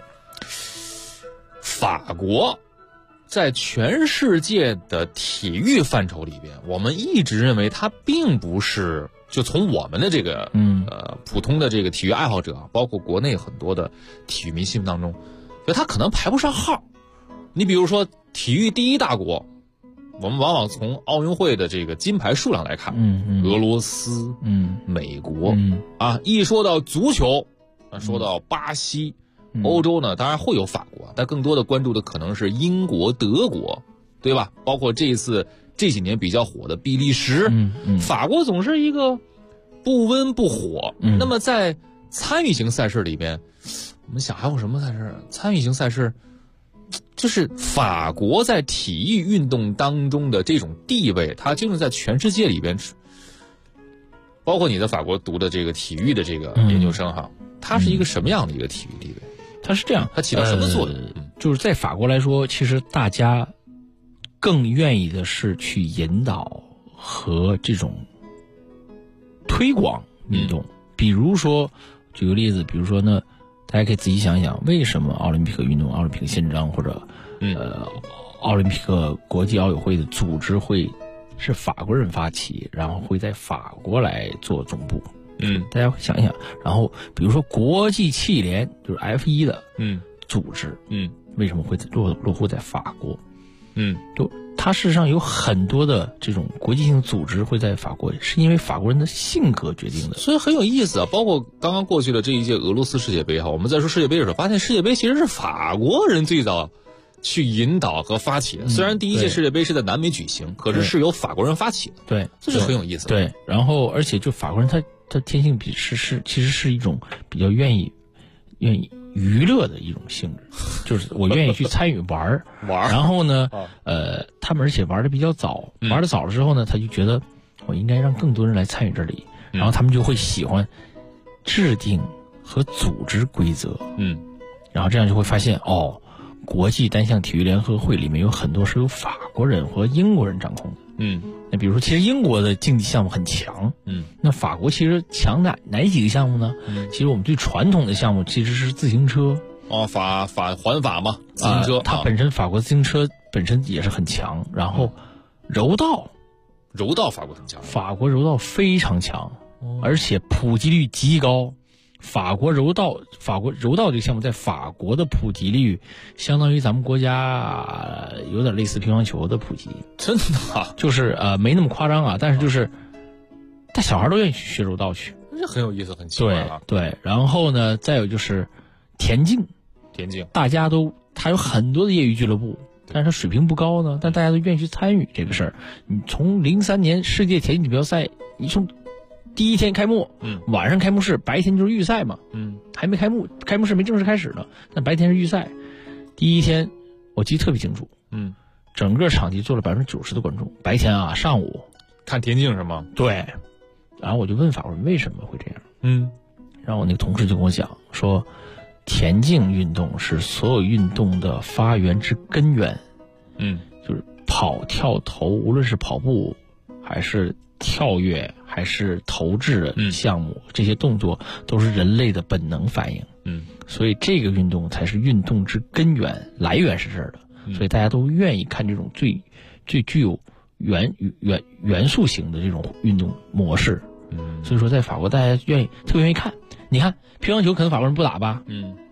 法国在全世界的体育范畴里边，我们一直认为它并不是，就从我们的这个普通的这个体育爱好者，包括国内很多的体育迷心目当中，觉得它可能排不上号。你比如说体育第一大国，我们往往从奥运会的这个金牌数量来看，俄罗斯，美国，一说到足球，说到巴西。欧洲呢，当然会有法国，但更多的关注的可能是英国、德国，对吧？包括这几年比较火的比利时，法国总是一个不温不火。那么在参与型赛事里边，我们想还有什么赛事？参与型赛事就是法国在体育运动当中的这种地位，它究竟在全世界里边，包括你在法国读的这个体育的这个研究生哈，它是一个什么样的一个体育地位？ 它是这样， 它起到什么作用？ 就是在法国来说，其实大家更愿意的是去引导和这种推广运动。比如说，举个例子，比如说呢，大家可以自己想一想，为什么奥林匹克运动、奥林匹克宪章或者奥林匹克国际奥委会的组织会是法国人发起，然后会在法国来做总部？大家想一想，然后比如说国际汽联就是 F1 的组织，为什么会落户在法国？就它事实上有很多的这种国际性组织会在法国，是因为法国人的性格决定的， 所以很有意思啊。包括刚刚过去的这一届俄罗斯世界杯哈，我们在说世界杯的时候，发现世界杯其实是法国人最早去引导和发起的。虽然第一届世界杯是在南美举行，可是是由法国人发起的。 对， 这是很有意思的。 对，然后而且就法国人他天性其实是一种比较愿意娱乐的一种性质，就是我愿意去参与玩，然后呢，他们而且玩的比较早，玩的早了之后呢，他就觉得我应该让更多人来参与这里，然后他们就会喜欢制定和组织规则，然后这样就会发现国际单项体育联合会里面有很多是由法国人和英国人掌控的。那比如说，其实英国的竞技项目很强，那法国其实强哪几个项目呢？其实我们最传统的项目其实是自行车。 环法嘛，自行车， 它本身法国自行车本身也是很强。然后柔道法国很强， 法国柔道非常强，而且普及率极高。法国柔道这个项目在法国的普及率相当于咱们国家有点类似乒乓球的普及， 真的就是没那么夸张啊，但是就是大小孩都愿意去学柔道去， 这很有意思，很奇怪啊。 对，然后呢，再有就是田径，大家它有很多的业余俱乐部，但是它水平不高呢，但大家都愿意去参与这个事儿。你从03年世界田径锦标赛，你从第一天开幕，晚上开幕式，白天就是预赛嘛，还没开幕，开幕式没正式开始呢，但白天是预赛。第一天我记得特别清楚，整个场地坐了90%的观众，白天啊，上午看田径是吗？ 对。然后我就问法国人为什么会这样，然后我那个同事就跟我讲说，田径运动是所有运动的发源之根源，就是跑跳投，无论是跑步还是跳跃还是投掷的项目，这些动作都是人类的本能反应，所以这个运动才是运动之根源，来源是这儿的，所以大家都愿意看这种最具有元素型的这种运动模式，所以说在法国大家特别愿意看。你看乒乓球可能法国人不打吧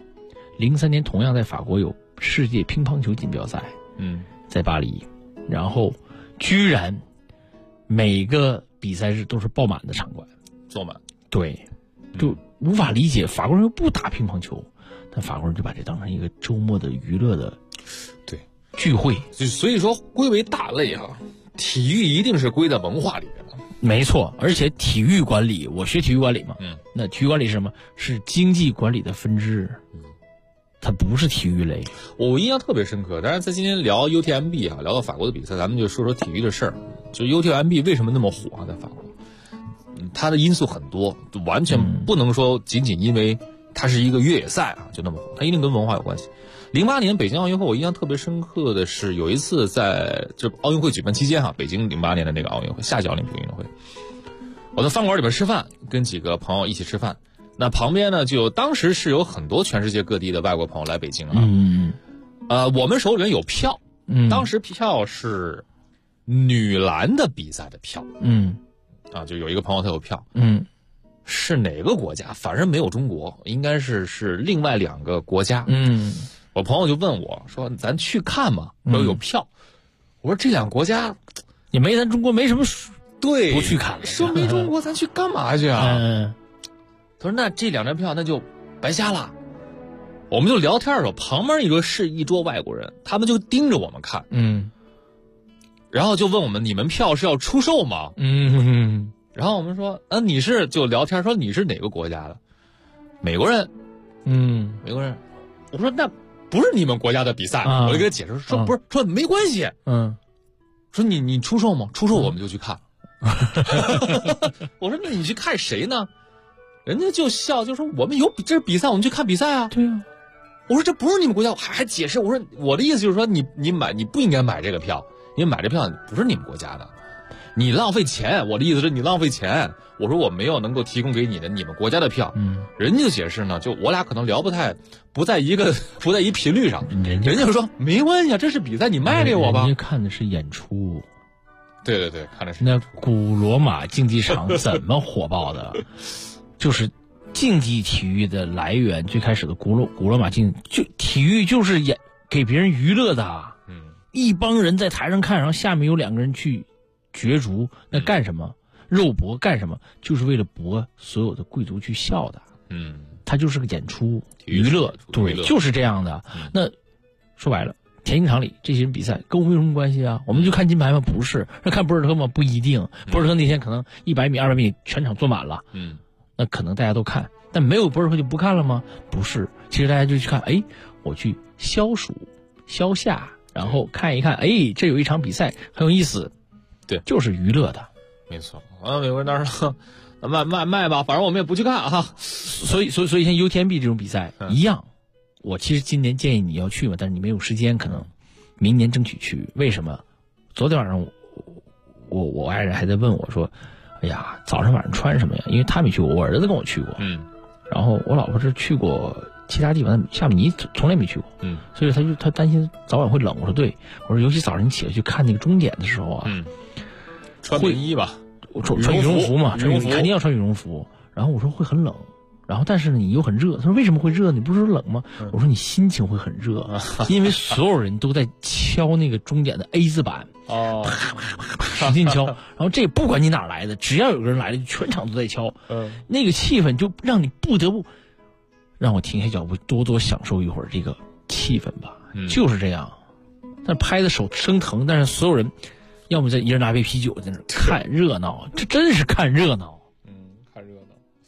，03年同样在法国有世界乒乓球锦标赛，在巴黎，然后居然每个比赛日都是爆满的场馆， 坐满， 对，就无法理解法国人又不打乒乓球，但法国人就把这当成一个周末的娱乐的聚会。 所以说归为大类体育一定是归在文化里面的。 没错，而且体育管理，我学体育管理嘛，那体育管理是什么？是经济管理的分支，它不是体育类。 我印象特别深刻，但是在今天聊 UTMB 聊到法国的比赛，咱们就说说体育的事儿。就是 UTMB 为什么那么火在法国？ 它的因素很多，完全不能说仅仅因为它是一个越野赛啊就那么火，它一定跟文化有关系。08年北京奥运会，我印象特别深刻的是有一次在这奥运会举办期间北京08年的那个奥运会，夏季奥林匹克运动会，我在饭馆里边吃饭，跟几个朋友一起吃饭，那旁边呢就当时是有很多全世界各地的外国朋友来北京我们手里面有票，当时票是女篮的比赛的票，就有一个朋友他有票，是哪个国家？反正没有中国，应该是另外2个国家，我朋友就问我说：“咱去看吗？”我说有票。我说这2个国家也没咱中国没什么， 对， 不去看了。 说没中国，咱去干嘛去啊？他说那这2张票那就白瞎了。我们就聊天的时候，旁边一桌外国人，他们就盯着我们看，然后就问我们：“你们票是要出售吗？”然后我们说：“你是就聊天说你是哪个国家的？”美国人，美国人。我说那不是你们国家的比赛，我就给他解释说不是，说没关系，说你出售吗？出售我们就去看。我说那你去看谁呢？人家就笑，就说我们有这是比赛，我们去看比赛啊。 对啊。 我说这不是你们国家，我还解释，我说我的意思就是说你不应该买这个票，因为买这票不是你们国家的，你浪费钱。我的意思是你浪费钱。我说我没有能够提供给你的你们国家的票。人家就解释呢，就我俩可能聊不在一频率上。人家就说没关系啊，这是比赛，你卖给我吧。 人家看的是演出。 对，看的是那古罗马竞技场怎么火爆的？就是竞技体育的来源，最开始的古罗马体育就是给别人娱乐的。一帮人在台上看，然后下面有2个人去角逐，那干什么？肉搏干什么？就是为了博所有的贵族去笑的。它就是个演出娱乐，对，就是这样的。那说白了，田径场里这些人比赛跟我们有什么关系啊？我们就看金牌吗？不是。那看博尔特吗？不一定。博尔特那天可能100米、200米全场坐满了，那可能大家都看。但没有博尔特就不看了吗？不是。其实大家就去看，我去消暑消夏，然后看一看，这有一场比赛很有意思。 对， 就是娱乐的。 没错。美国人当时说卖吧，反正我们也不去看啊。 所以像 UTMB 这种比赛一样，我其实今年建议你要去嘛，但是你没有时间，可能明年争取去。为什么？昨天晚上我爱人还在问我说：“哎呀，早上晚上穿什么呀？”因为他没去过，我儿子跟我去过。然后我老婆是去过其他地方，夏米尼从来没去过。所以他担心早晚会冷。我说对，我说尤其早上你起来去看那个终点的时候啊， 穿棉衣吧。 穿羽绒服嘛，肯定要穿羽绒服。然后我说会很冷，然后但是呢你又很热。他说为什么会热？你不是说冷吗？我说你心情会很热，因为所有人都在敲那个终点的 A 字板，使劲敲。然后这不管你哪来的，只要有个人来了，全场都在敲。那个气氛就让你不得不让我停下脚步，多多享受一会儿这个气氛吧。就是这样。但拍的手生疼，但是所有人。要么一人拿杯啤酒在那看热闹，这真是看热闹。 看热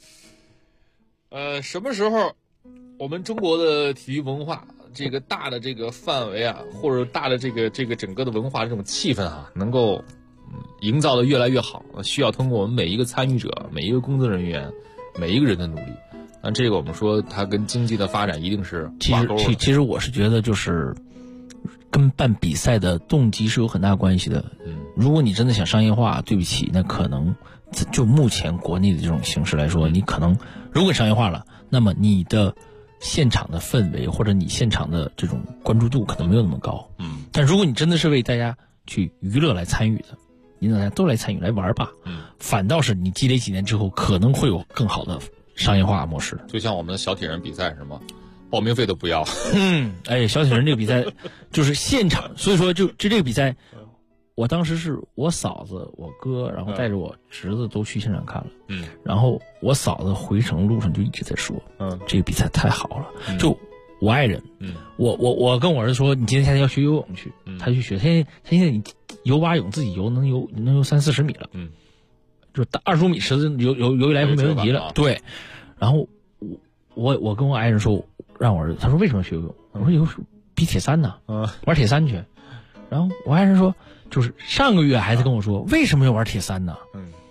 闹。什么时候我们中国的体育文化这个大的这个范围啊，或者大的这个整个的文化这种气氛啊，能够营造的越来越好，需要通过我们每一个参与者、每一个工作人员、每一个人的努力。那这个我们说它跟经济的发展一定是挂钩的。 其实我是觉得就是跟办比赛的动机是有很大关系的。如果你真的想商业化，对不起，那可能就目前国内的这种形式来说，你可能如果商业化了，那么你的现场的氛围或者你现场的这种关注度可能没有那么高。但如果你真的是为大家去娱乐来参与的，你让大家都来参与来玩吧。反倒是你积累几年之后，可能会有更好的商业化模式。 就像我们的小铁人比赛是吗？报名费都不要。 小铁人这个比赛就是现场，所以说就这个比赛，我当时是我嫂子、我哥，然后带着我侄子都去现场看了。然后我嫂子回程路上就一直在说，这个比赛太好了。就我爱人，我跟我儿子说，你今年夏天要学游泳去，他去学。他现在你游蛙泳自己游能游30-40米了，就25米池子游来回没问题了。对，然后我跟我爱人说，让我儿子，他说为什么要学游泳？我说比铁三呢，玩铁三去。然后我爱人说，就是上个月孩子跟我说，为什么要玩铁三呢？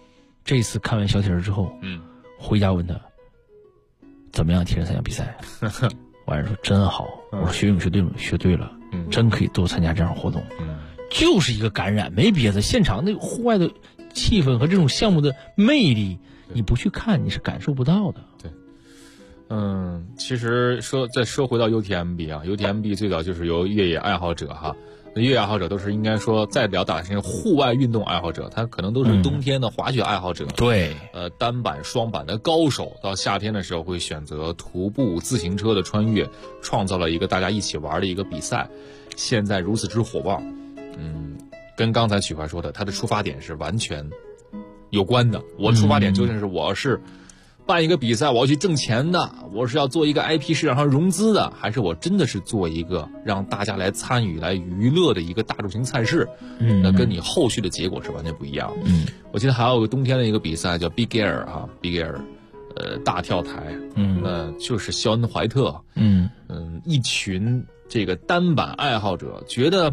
这次看完小铁人之后，回家问他怎么样，铁人三项比赛。晚上说真好，我说学泳学对了，真可以多参加这样活动。就是一个感染，没别的。现场那个户外的气氛和这种项目的魅力，你不去看你是感受不到的。 对，其实再说回到 UTMB 啊 ，UTMB 最早就是由越野爱好者哈。那越野爱好者都是应该说再表达成户外运动爱好者，他可能都是冬天的滑雪爱好者， 对， 单板、双板的高手，到夏天的时候会选择徒步、自行车的穿越，创造了一个大家一起玩的一个比赛。现在如此之火爆，跟刚才曲怀说的，他的出发点是完全有关的。我出发点究竟是我是办一个比赛，我要去挣钱的，我是要做一个 IP 市场上融资的，还是我真的是做一个让大家来参与、来娱乐的一个大众型赛事？那跟你后续的结果是完全不一样。我记得还有个冬天的一个比赛叫 Big Air 哈 ，Big Air， 大跳台，那就是肖恩怀特，一群这个单板爱好者觉得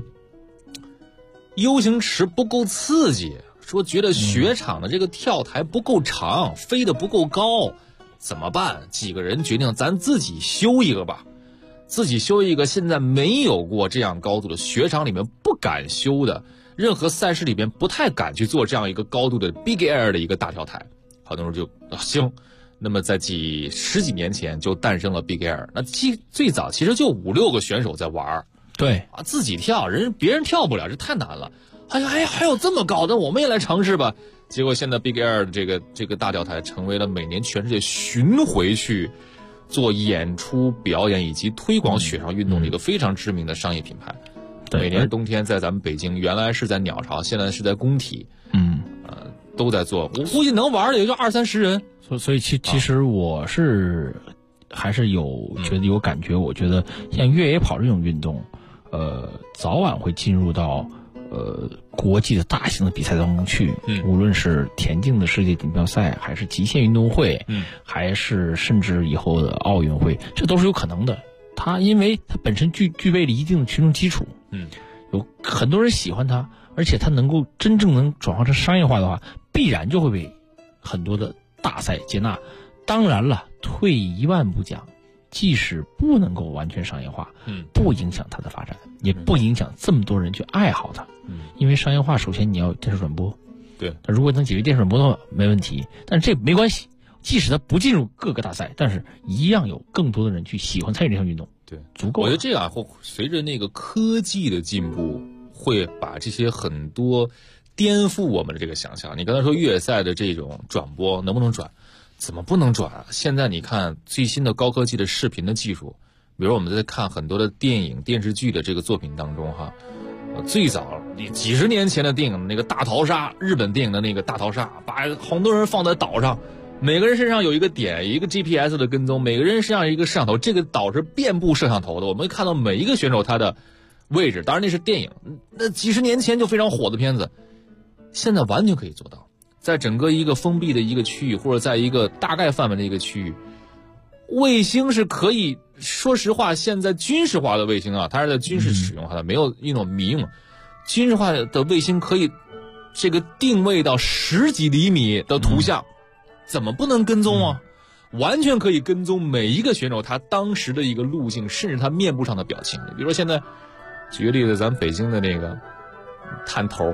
U 型池不够刺激。说觉得雪场的这个跳台不够长，飞得不够高，怎么办？几个人决定咱自己修一个吧，自己修一个现在没有过这样高度的雪场里面不敢修的，任何赛事里边不太敢去做这样一个高度的 Big Air 的一个大跳台。很多人就行，那么在十几年前就诞生了 Big Air。那最早其实就5-6个选手在玩， 对啊，自己跳，别人跳不了，这太难了。还有这么高的，我们也来尝试吧。结果现在 Big Air 的这个大跳台成为了每年全世界巡回去做演出、表演以及推广雪上运动的一个非常知名的商业品牌。每年冬天在咱们北京，原来是在鸟巢，现在是在工体，都在做。我估计能玩的也就20-30人。 所以其实我是还是觉得有感觉，我觉得像越野跑这种运动，早晚会进入到国际的大型的比赛当中去，无论是田径的世界锦标赛，还是极限运动会，还是甚至以后的奥运会，这都是有可能的。因为它本身具备了一定的群众基础，有很多人喜欢它，而且它能够真正能转化成商业化的话，必然就会被很多的大赛接纳。当然了，退一万步讲，即使不能够完全商业化，不影响它的发展，也不影响这么多人去爱好它。因为商业化首先你要电视转播， 对， 如果能解决电视转播的话没问题，但是这没关系，即使它不进入各个大赛，但是一样有更多的人去喜欢参与这项运动， 对， 足够。 我觉得这样会随着那个科技的进步，会把这些很多颠覆我们的这个想象。你刚才说越野赛的这种转播能不能转？怎么不能转啊？现在你看最新的高科技的视频的技术，比如我们在看很多的电影电视剧的这个作品当中哈，最早几十年前的电影那个大逃杀，日本电影的那个大逃杀，把很多人放在岛上，每个人身上有一个点，一个 GPS 的跟踪，每个人身上有一个摄像头，这个岛是遍布摄像头的，我们看到每一个选手他的位置。当然那是电影，那几十年前就非常火的片子，现在完全可以做到。在整个一个封闭的一个区域，或者在一个大概范围的一个区域，卫星是可以，说实话，现在军事化的卫星啊，它是在军事使用它没有一种民用。军事化的卫星可以这个定位到10几厘米的图像，怎么不能跟踪啊？完全可以跟踪每一个选手他当时的一个路径，甚至他面部上的表情。比如说现在举个例子，咱北京的那个探头，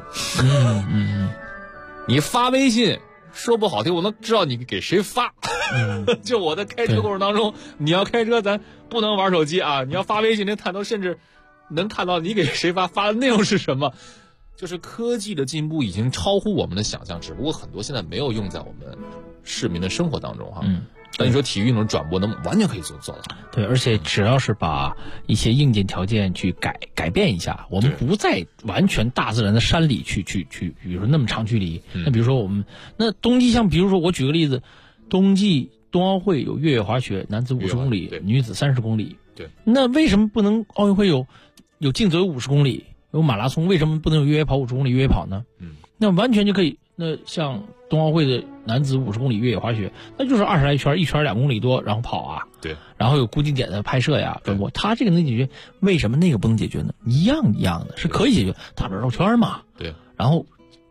你发微信说不好听，我能知道你给谁发。就我在开车过程当中，你要开车咱不能玩手机啊，你要发微信，那探头甚至能看到你给谁发的内容是什么。就是科技的进步已经超乎我们的想象，只不过很多现在没有用在我们市民的生活当中哈。但你说体育运动转播能完全可以做到。 对，而且只要是把一些硬件条件去改变一下，我们不在完全大自然的山里去，比如说那么长距离。那比如说我们那冬季，像比如说我举个例子，冬季冬奥会有越野滑雪，男子50公里，女子30公里。 对， 那为什么不能奥运会有竞走50公里，有马拉松，为什么不能有越野跑50公里越野跑呢？那完全就可以。那像冬奥会的男子50公里越野滑雪，那就是20来圈，一圈2公里多，然后跑啊， 对， 然后有固定点的拍摄呀，转播，它这个能解决，为什么那个不能解决呢？一样的，是可以解决，大本绕圈嘛， 对， 然后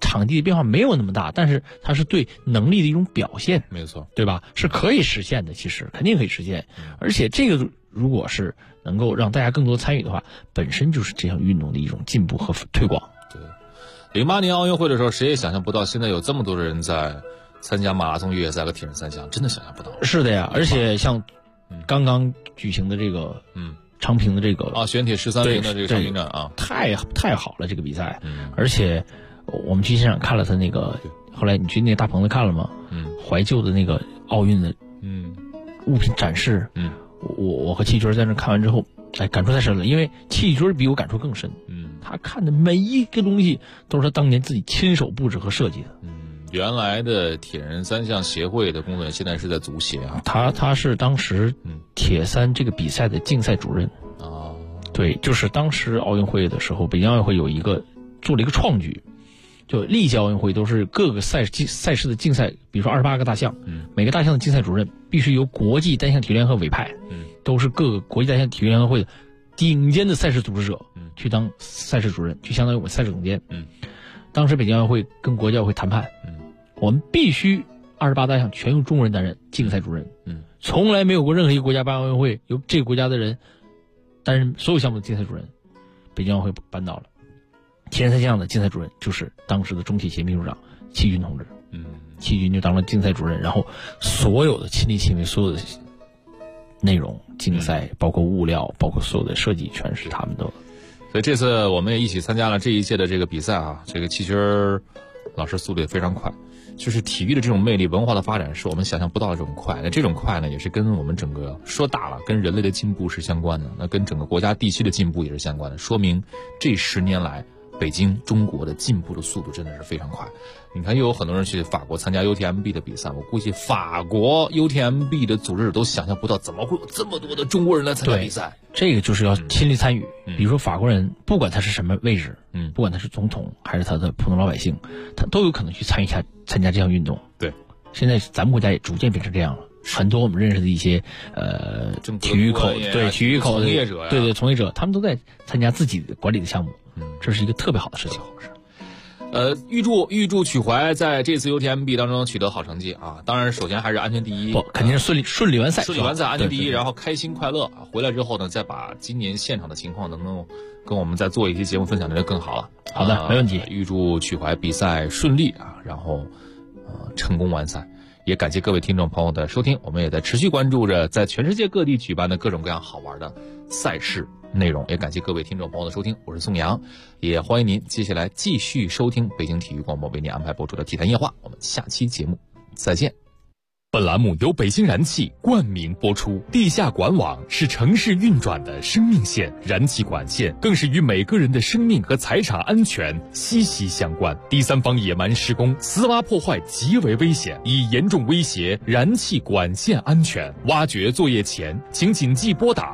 场地的变化没有那么大，但是它是对能力的一种表现， 没错， 对吧？是可以实现的，其实肯定可以实现。而且这个如果是能够让大家更多参与的话，本身就是这项运动的一种进步和推广。 对，08年奥运会的时候，谁也想象不到现在有这么多的人在参加马拉松、越野赛和铁人三项，真的想象不到。 是的呀，而且像刚刚举行的这个长平的这个选铁13名的这个长平站啊， 太好了这个比赛，而且我们去现场看了他那个，后来你去那个大棚子看了吗？怀旧的那个奥运的物品展示，我和戚军在那看完之后，感触太深了，因为戚军比我感触更深，他看的每一个东西都是他当年自己亲手布置和设计的。 原来的铁人三项协会的工作人员现在是在足协啊， 他是当时铁三这个比赛的竞赛主任啊， 对，就是当时奥运会的时候，北京奥运会做了一个创举，就历届奥运会都是各个赛事的竞赛，比如说28个大项，每个大项的竞赛主任必须由国际单项体育联合委派，都是各个国际单项体育联合会的顶尖的赛事组织者，去当赛事主任，就相当于我们赛事总监。当时北京奥运会跟国际奥委会谈判，我们必须28大项全由中国人担任竞赛主任，从来没有过任何一个国家办奥运会由这个国家的人担任所有项目的竞赛主任，北京奥运会办到了。铁人三项的竞赛主任就是当时的中铁协秘书长戚军同志，戚军就当了竞赛主任，然后所有的亲力亲为，所有的内容、竞赛，包括物料，包括所有的设计，全是他们的。 所以这次我们也一起参加了这一届的这个比赛啊，这个戚军老师速度也非常快。就是体育的这种魅力，文化的发展是我们想象不到的这种快。那这种快呢，也是跟我们整个说大了，跟人类的进步是相关的，那跟整个国家地区的进步也是相关的。说明这10年来，北京中国的进步的速度真的是非常快。你看，又有很多人去法国参加 UTMB 的比赛，我估计法国 UTMB 的组织者都想象不到，怎么会有这么多的中国人来参加比赛。 这个就是要亲力参与。比如说法国人，不管他是什么位置，不管他是总统还是他的普通老百姓，他都有可能去参加这项运动。 对， 现在咱们国家也逐渐变成这样了。很多我们认识的一些体育口的从业者， 对从业者，他们都在参加自己的管理的项目，这是一个特别好的事情。 预祝曲怀在这次 UTMB 当中取得好成绩啊！当然，首先还是安全第一， 肯定是顺利完赛， 安全第一，然后开心快乐啊！回来之后呢，再把今年现场的情况能够跟我们再做一些节目分享的就更好了。 好的，没问题。 预祝曲怀比赛顺利啊，然后成功完赛。也感谢各位听众朋友的收听，我们也在持续关注着在全世界各地举办的各种各样好玩的赛事内容，也感谢各位听众朋友的收听，我是宋阳，也欢迎您接下来继续收听北京体育广播为您安排播出的体坛夜话，我们下期节目再见。 本栏目由北京燃气冠名播出。地下管网是城市运转的生命线，燃气管线更是与每个人的生命和财产安全息息相关。第三方野蛮施工、私挖破坏极为危险，已严重威胁燃气管线安全。挖掘作业前，请谨记拨打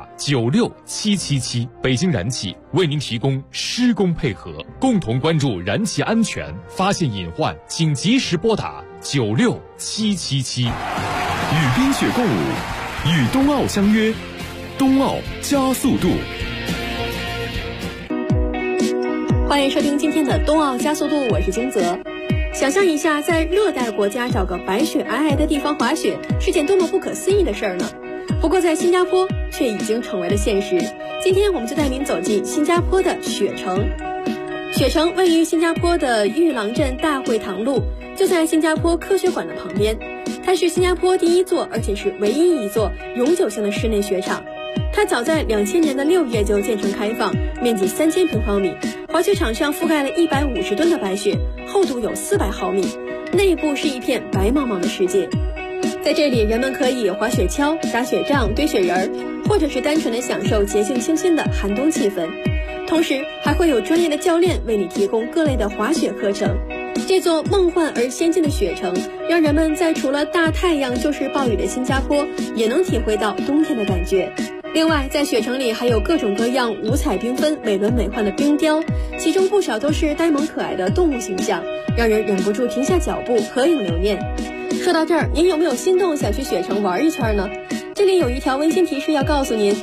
96777。北京燃气为您提供施工配合，共同关注燃气安全，发现隐患请及时拨打96777。 与冰雪共舞，与冬奥相约，冬奥加速度。 欢迎收听今天的冬奥加速度，我是金泽。想象一下，在热带国家找个白雪皑皑的地方滑雪，是件多么不可思议的事儿呢？不过在新加坡却已经成为了现实。今天我们就带您走进新加坡的雪城。雪城位于新加坡的玉郎镇大会堂路，就在新加坡科学馆的旁边。它是新加坡第一座，而且是唯一一座永久性的室内雪场。它早在2000年的6月就建成开放，面积3000平方米，滑雪场上覆盖了150吨的白雪，厚度有400毫米，内部是一片白茫茫的世界。在这里，人们可以滑雪橇、打雪仗、堆雪人，或者是单纯的享受洁净清新的寒冬气氛。同时还会有专业的教练为你提供各类的滑雪课程。这座梦幻而先进的雪城，让人们在除了大太阳就是暴雨的新加坡，也能体会到冬天的感觉。另外，在雪城里还有各种各样五彩缤纷、美轮美奂的冰雕，其中不少都是呆萌可爱的动物形象，让人忍不住停下脚步合影留念。说到这儿，您有没有心动想去雪城玩一圈呢？这里有一条温馨提示要告诉您，雪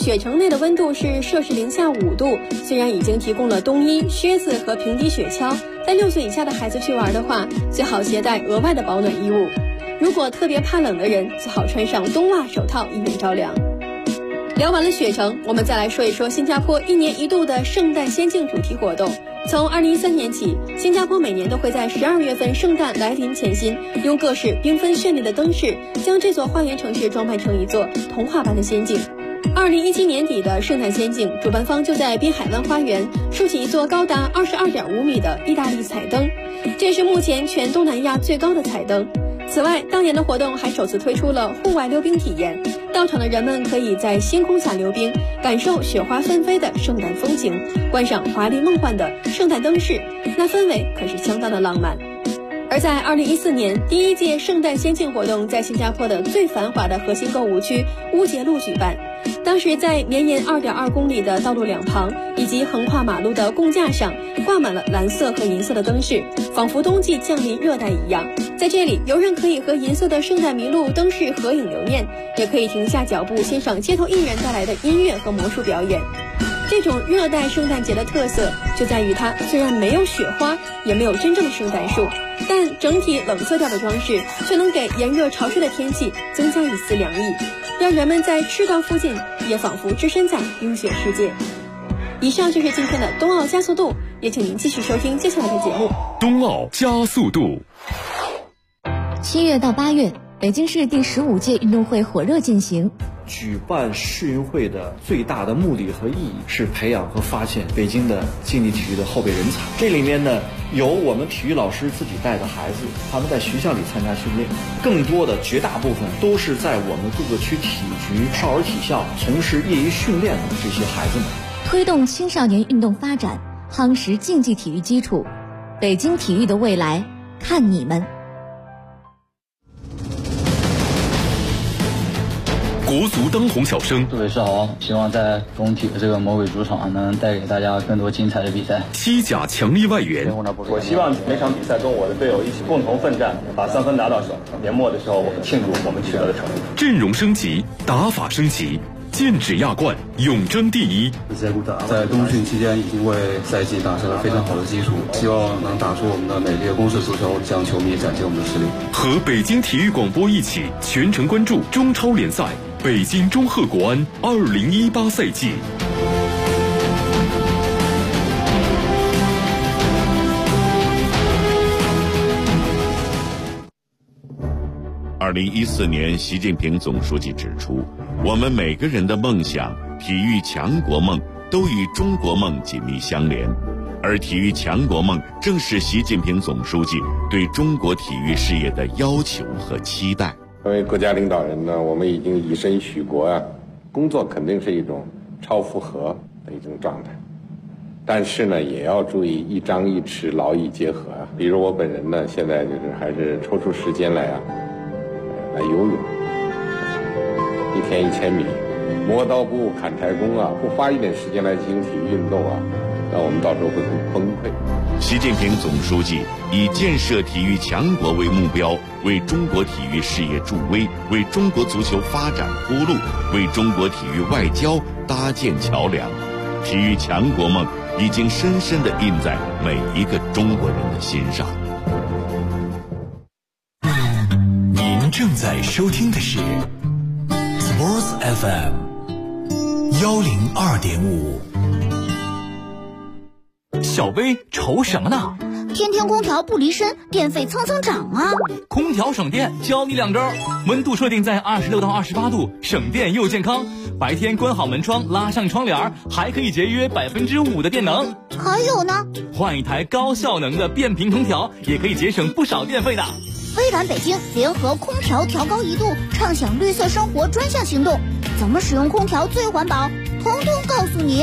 雪城内的温度是摄氏零下5度，虽然已经提供了冬衣、靴子和平底雪橇，但6岁以下的孩子去玩的话，最好携带额外的保暖衣物。如果特别怕冷的人，最好穿上冬袜手套，以免着凉。聊完了雪城，我们再来说一说新加坡1年1度的圣诞仙境主题活动。从2013年起，新加坡每年都会在12月份圣诞来临前夕，用各式缤纷绚丽的灯饰，将这座花园城市装扮成一座童话般的仙境。2017年底的圣诞仙境，主办方就在滨海湾花园竖起一座高达22.5米的意大利彩灯，这是目前全东南亚最高的彩灯。此外，当年的活动还首次推出了户外溜冰体验，到场的人们可以在星空下溜冰，感受雪花纷飞的圣诞风情，观赏华丽梦幻的圣诞灯饰，那氛围可是相当的浪漫。而在2014年，第1届圣诞仙境活动在新加坡的最繁华的核心购物区乌节路举办。当时在绵延2.2公里的道路两旁以及横跨马路的供架上，挂满了蓝色和银色的灯饰，仿佛冬季降临热带一样。在这里，游人可以和银色的圣诞麋鹿灯饰合影留念，也可以停下脚步欣赏街头艺人带来的音乐和魔术表演。这种热带圣诞节的特色就在于它虽然没有雪花，也没有真正的圣诞树，但整体冷色调的装饰却能给炎热潮湿的天气增加一丝凉意，让人们在赤道附近也仿佛置身在冰雪世界。以上就是今天的冬奥加速度，也请您继续收听接下来的节目。 冬奥加速度。 7月到8月，北京市第15届运动会火热进行。 举办世运会的最大的目的和意义是培养和发现北京的竞技体育的后备人才。这里面呢，有我们体育老师自己带的孩子，他们在学校里参加训练，更多的绝大部分都是在我们各个区体局、少儿体校从事业余训练的这些孩子们。 推动青少年运动发展，夯实竞技体育基础，北京体育的未来，看你们！ 国足当红小生， 各位是好，希望在工体的这个魔鬼主场能带给大家更多精彩的比赛。 西甲强力外援， 我希望每场比赛跟我的队友一起共同奋战，把3分拿到手。年末的时候，我们庆祝我们取得的成绩。 阵容升级，打法升级，剑指亚冠，永争第一。 在冬训期间已经为赛季打下了非常好的基础，希望能打出我们的美丽的攻势足球，向球迷展现我们的实力。 和北京体育广播一起全程关注中超联赛北京中赫国安2018赛季。 2014年，习近平总书记指出，我们每个人的梦想、体育强国梦都与中国梦紧密相连，而体育强国梦正是习近平总书记对中国体育事业的要求和期待。 作为国家领导人呢，我们已经以身许国啊，工作肯定是一种超负荷的一种状态，但是呢，也要注意一张一弛，劳逸结合啊。比如我本人呢，现在就是还是抽出时间来游泳，1天1000米，磨刀不误砍柴工啊，不花一点时间来进行体育运动啊，那我们到时候会很崩溃。 习近平总书记以建设体育强国为目标，为中国体育事业助威，为中国足球发展铺路，为中国体育外交搭建桥梁。体育强国梦已经深深地印在每一个中国人的心上。 您正在收听的是 Sports FM 102.5。 小薇愁什么呢？ 天天空调不离身，电费蹭蹭涨啊！ 空调省电，教你2招：温度设定在26到28度，省电又健康。白天关好门窗，拉上窗帘，还可以节约5%的电能。 还有呢？ 换一台高效能的变频空调，也可以节省不少电费的。 微软北京联合空调调高1度，畅享绿色生活专项行动，怎么使用空调最环保，统统告诉你。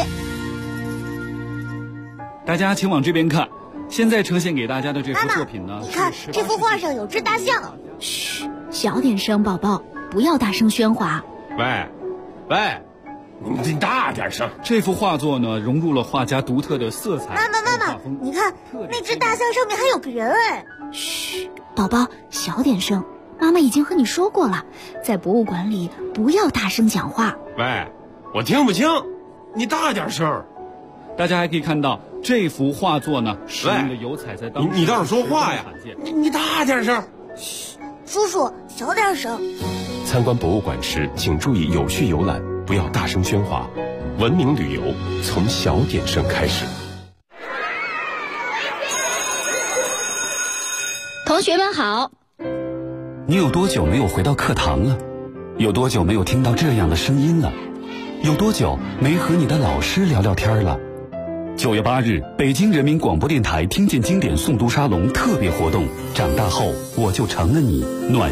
大家请往这边看，现在呈现给大家的这幅作品呢， 你看这幅画上有只大象。 嘘，小点声，宝宝，不要大声喧哗。 喂，你大点声。这幅画作呢，融入了画家独特的色彩。 妈妈，你看那只大象上面还有个人哎。嘘，宝宝，小点声。妈妈已经和你说过了，在博物馆里不要大声讲话。 喂， 我听不清，你大点声。 大家还可以看到这幅画作呢，使用的油彩在当时你倒是说话呀！你大点声。 嘘，叔叔小点声。 参观博物馆时，请注意有序游览，不要大声喧哗。文明旅游从小点声开始。 同学们好。 你有多久没有回到课堂了？有多久没有听到这样的声音了？有多久没和你的老师聊聊天了？9月8日，北京人民广播电台听见经典诵读沙龙特别活动，长大后我就成了你暖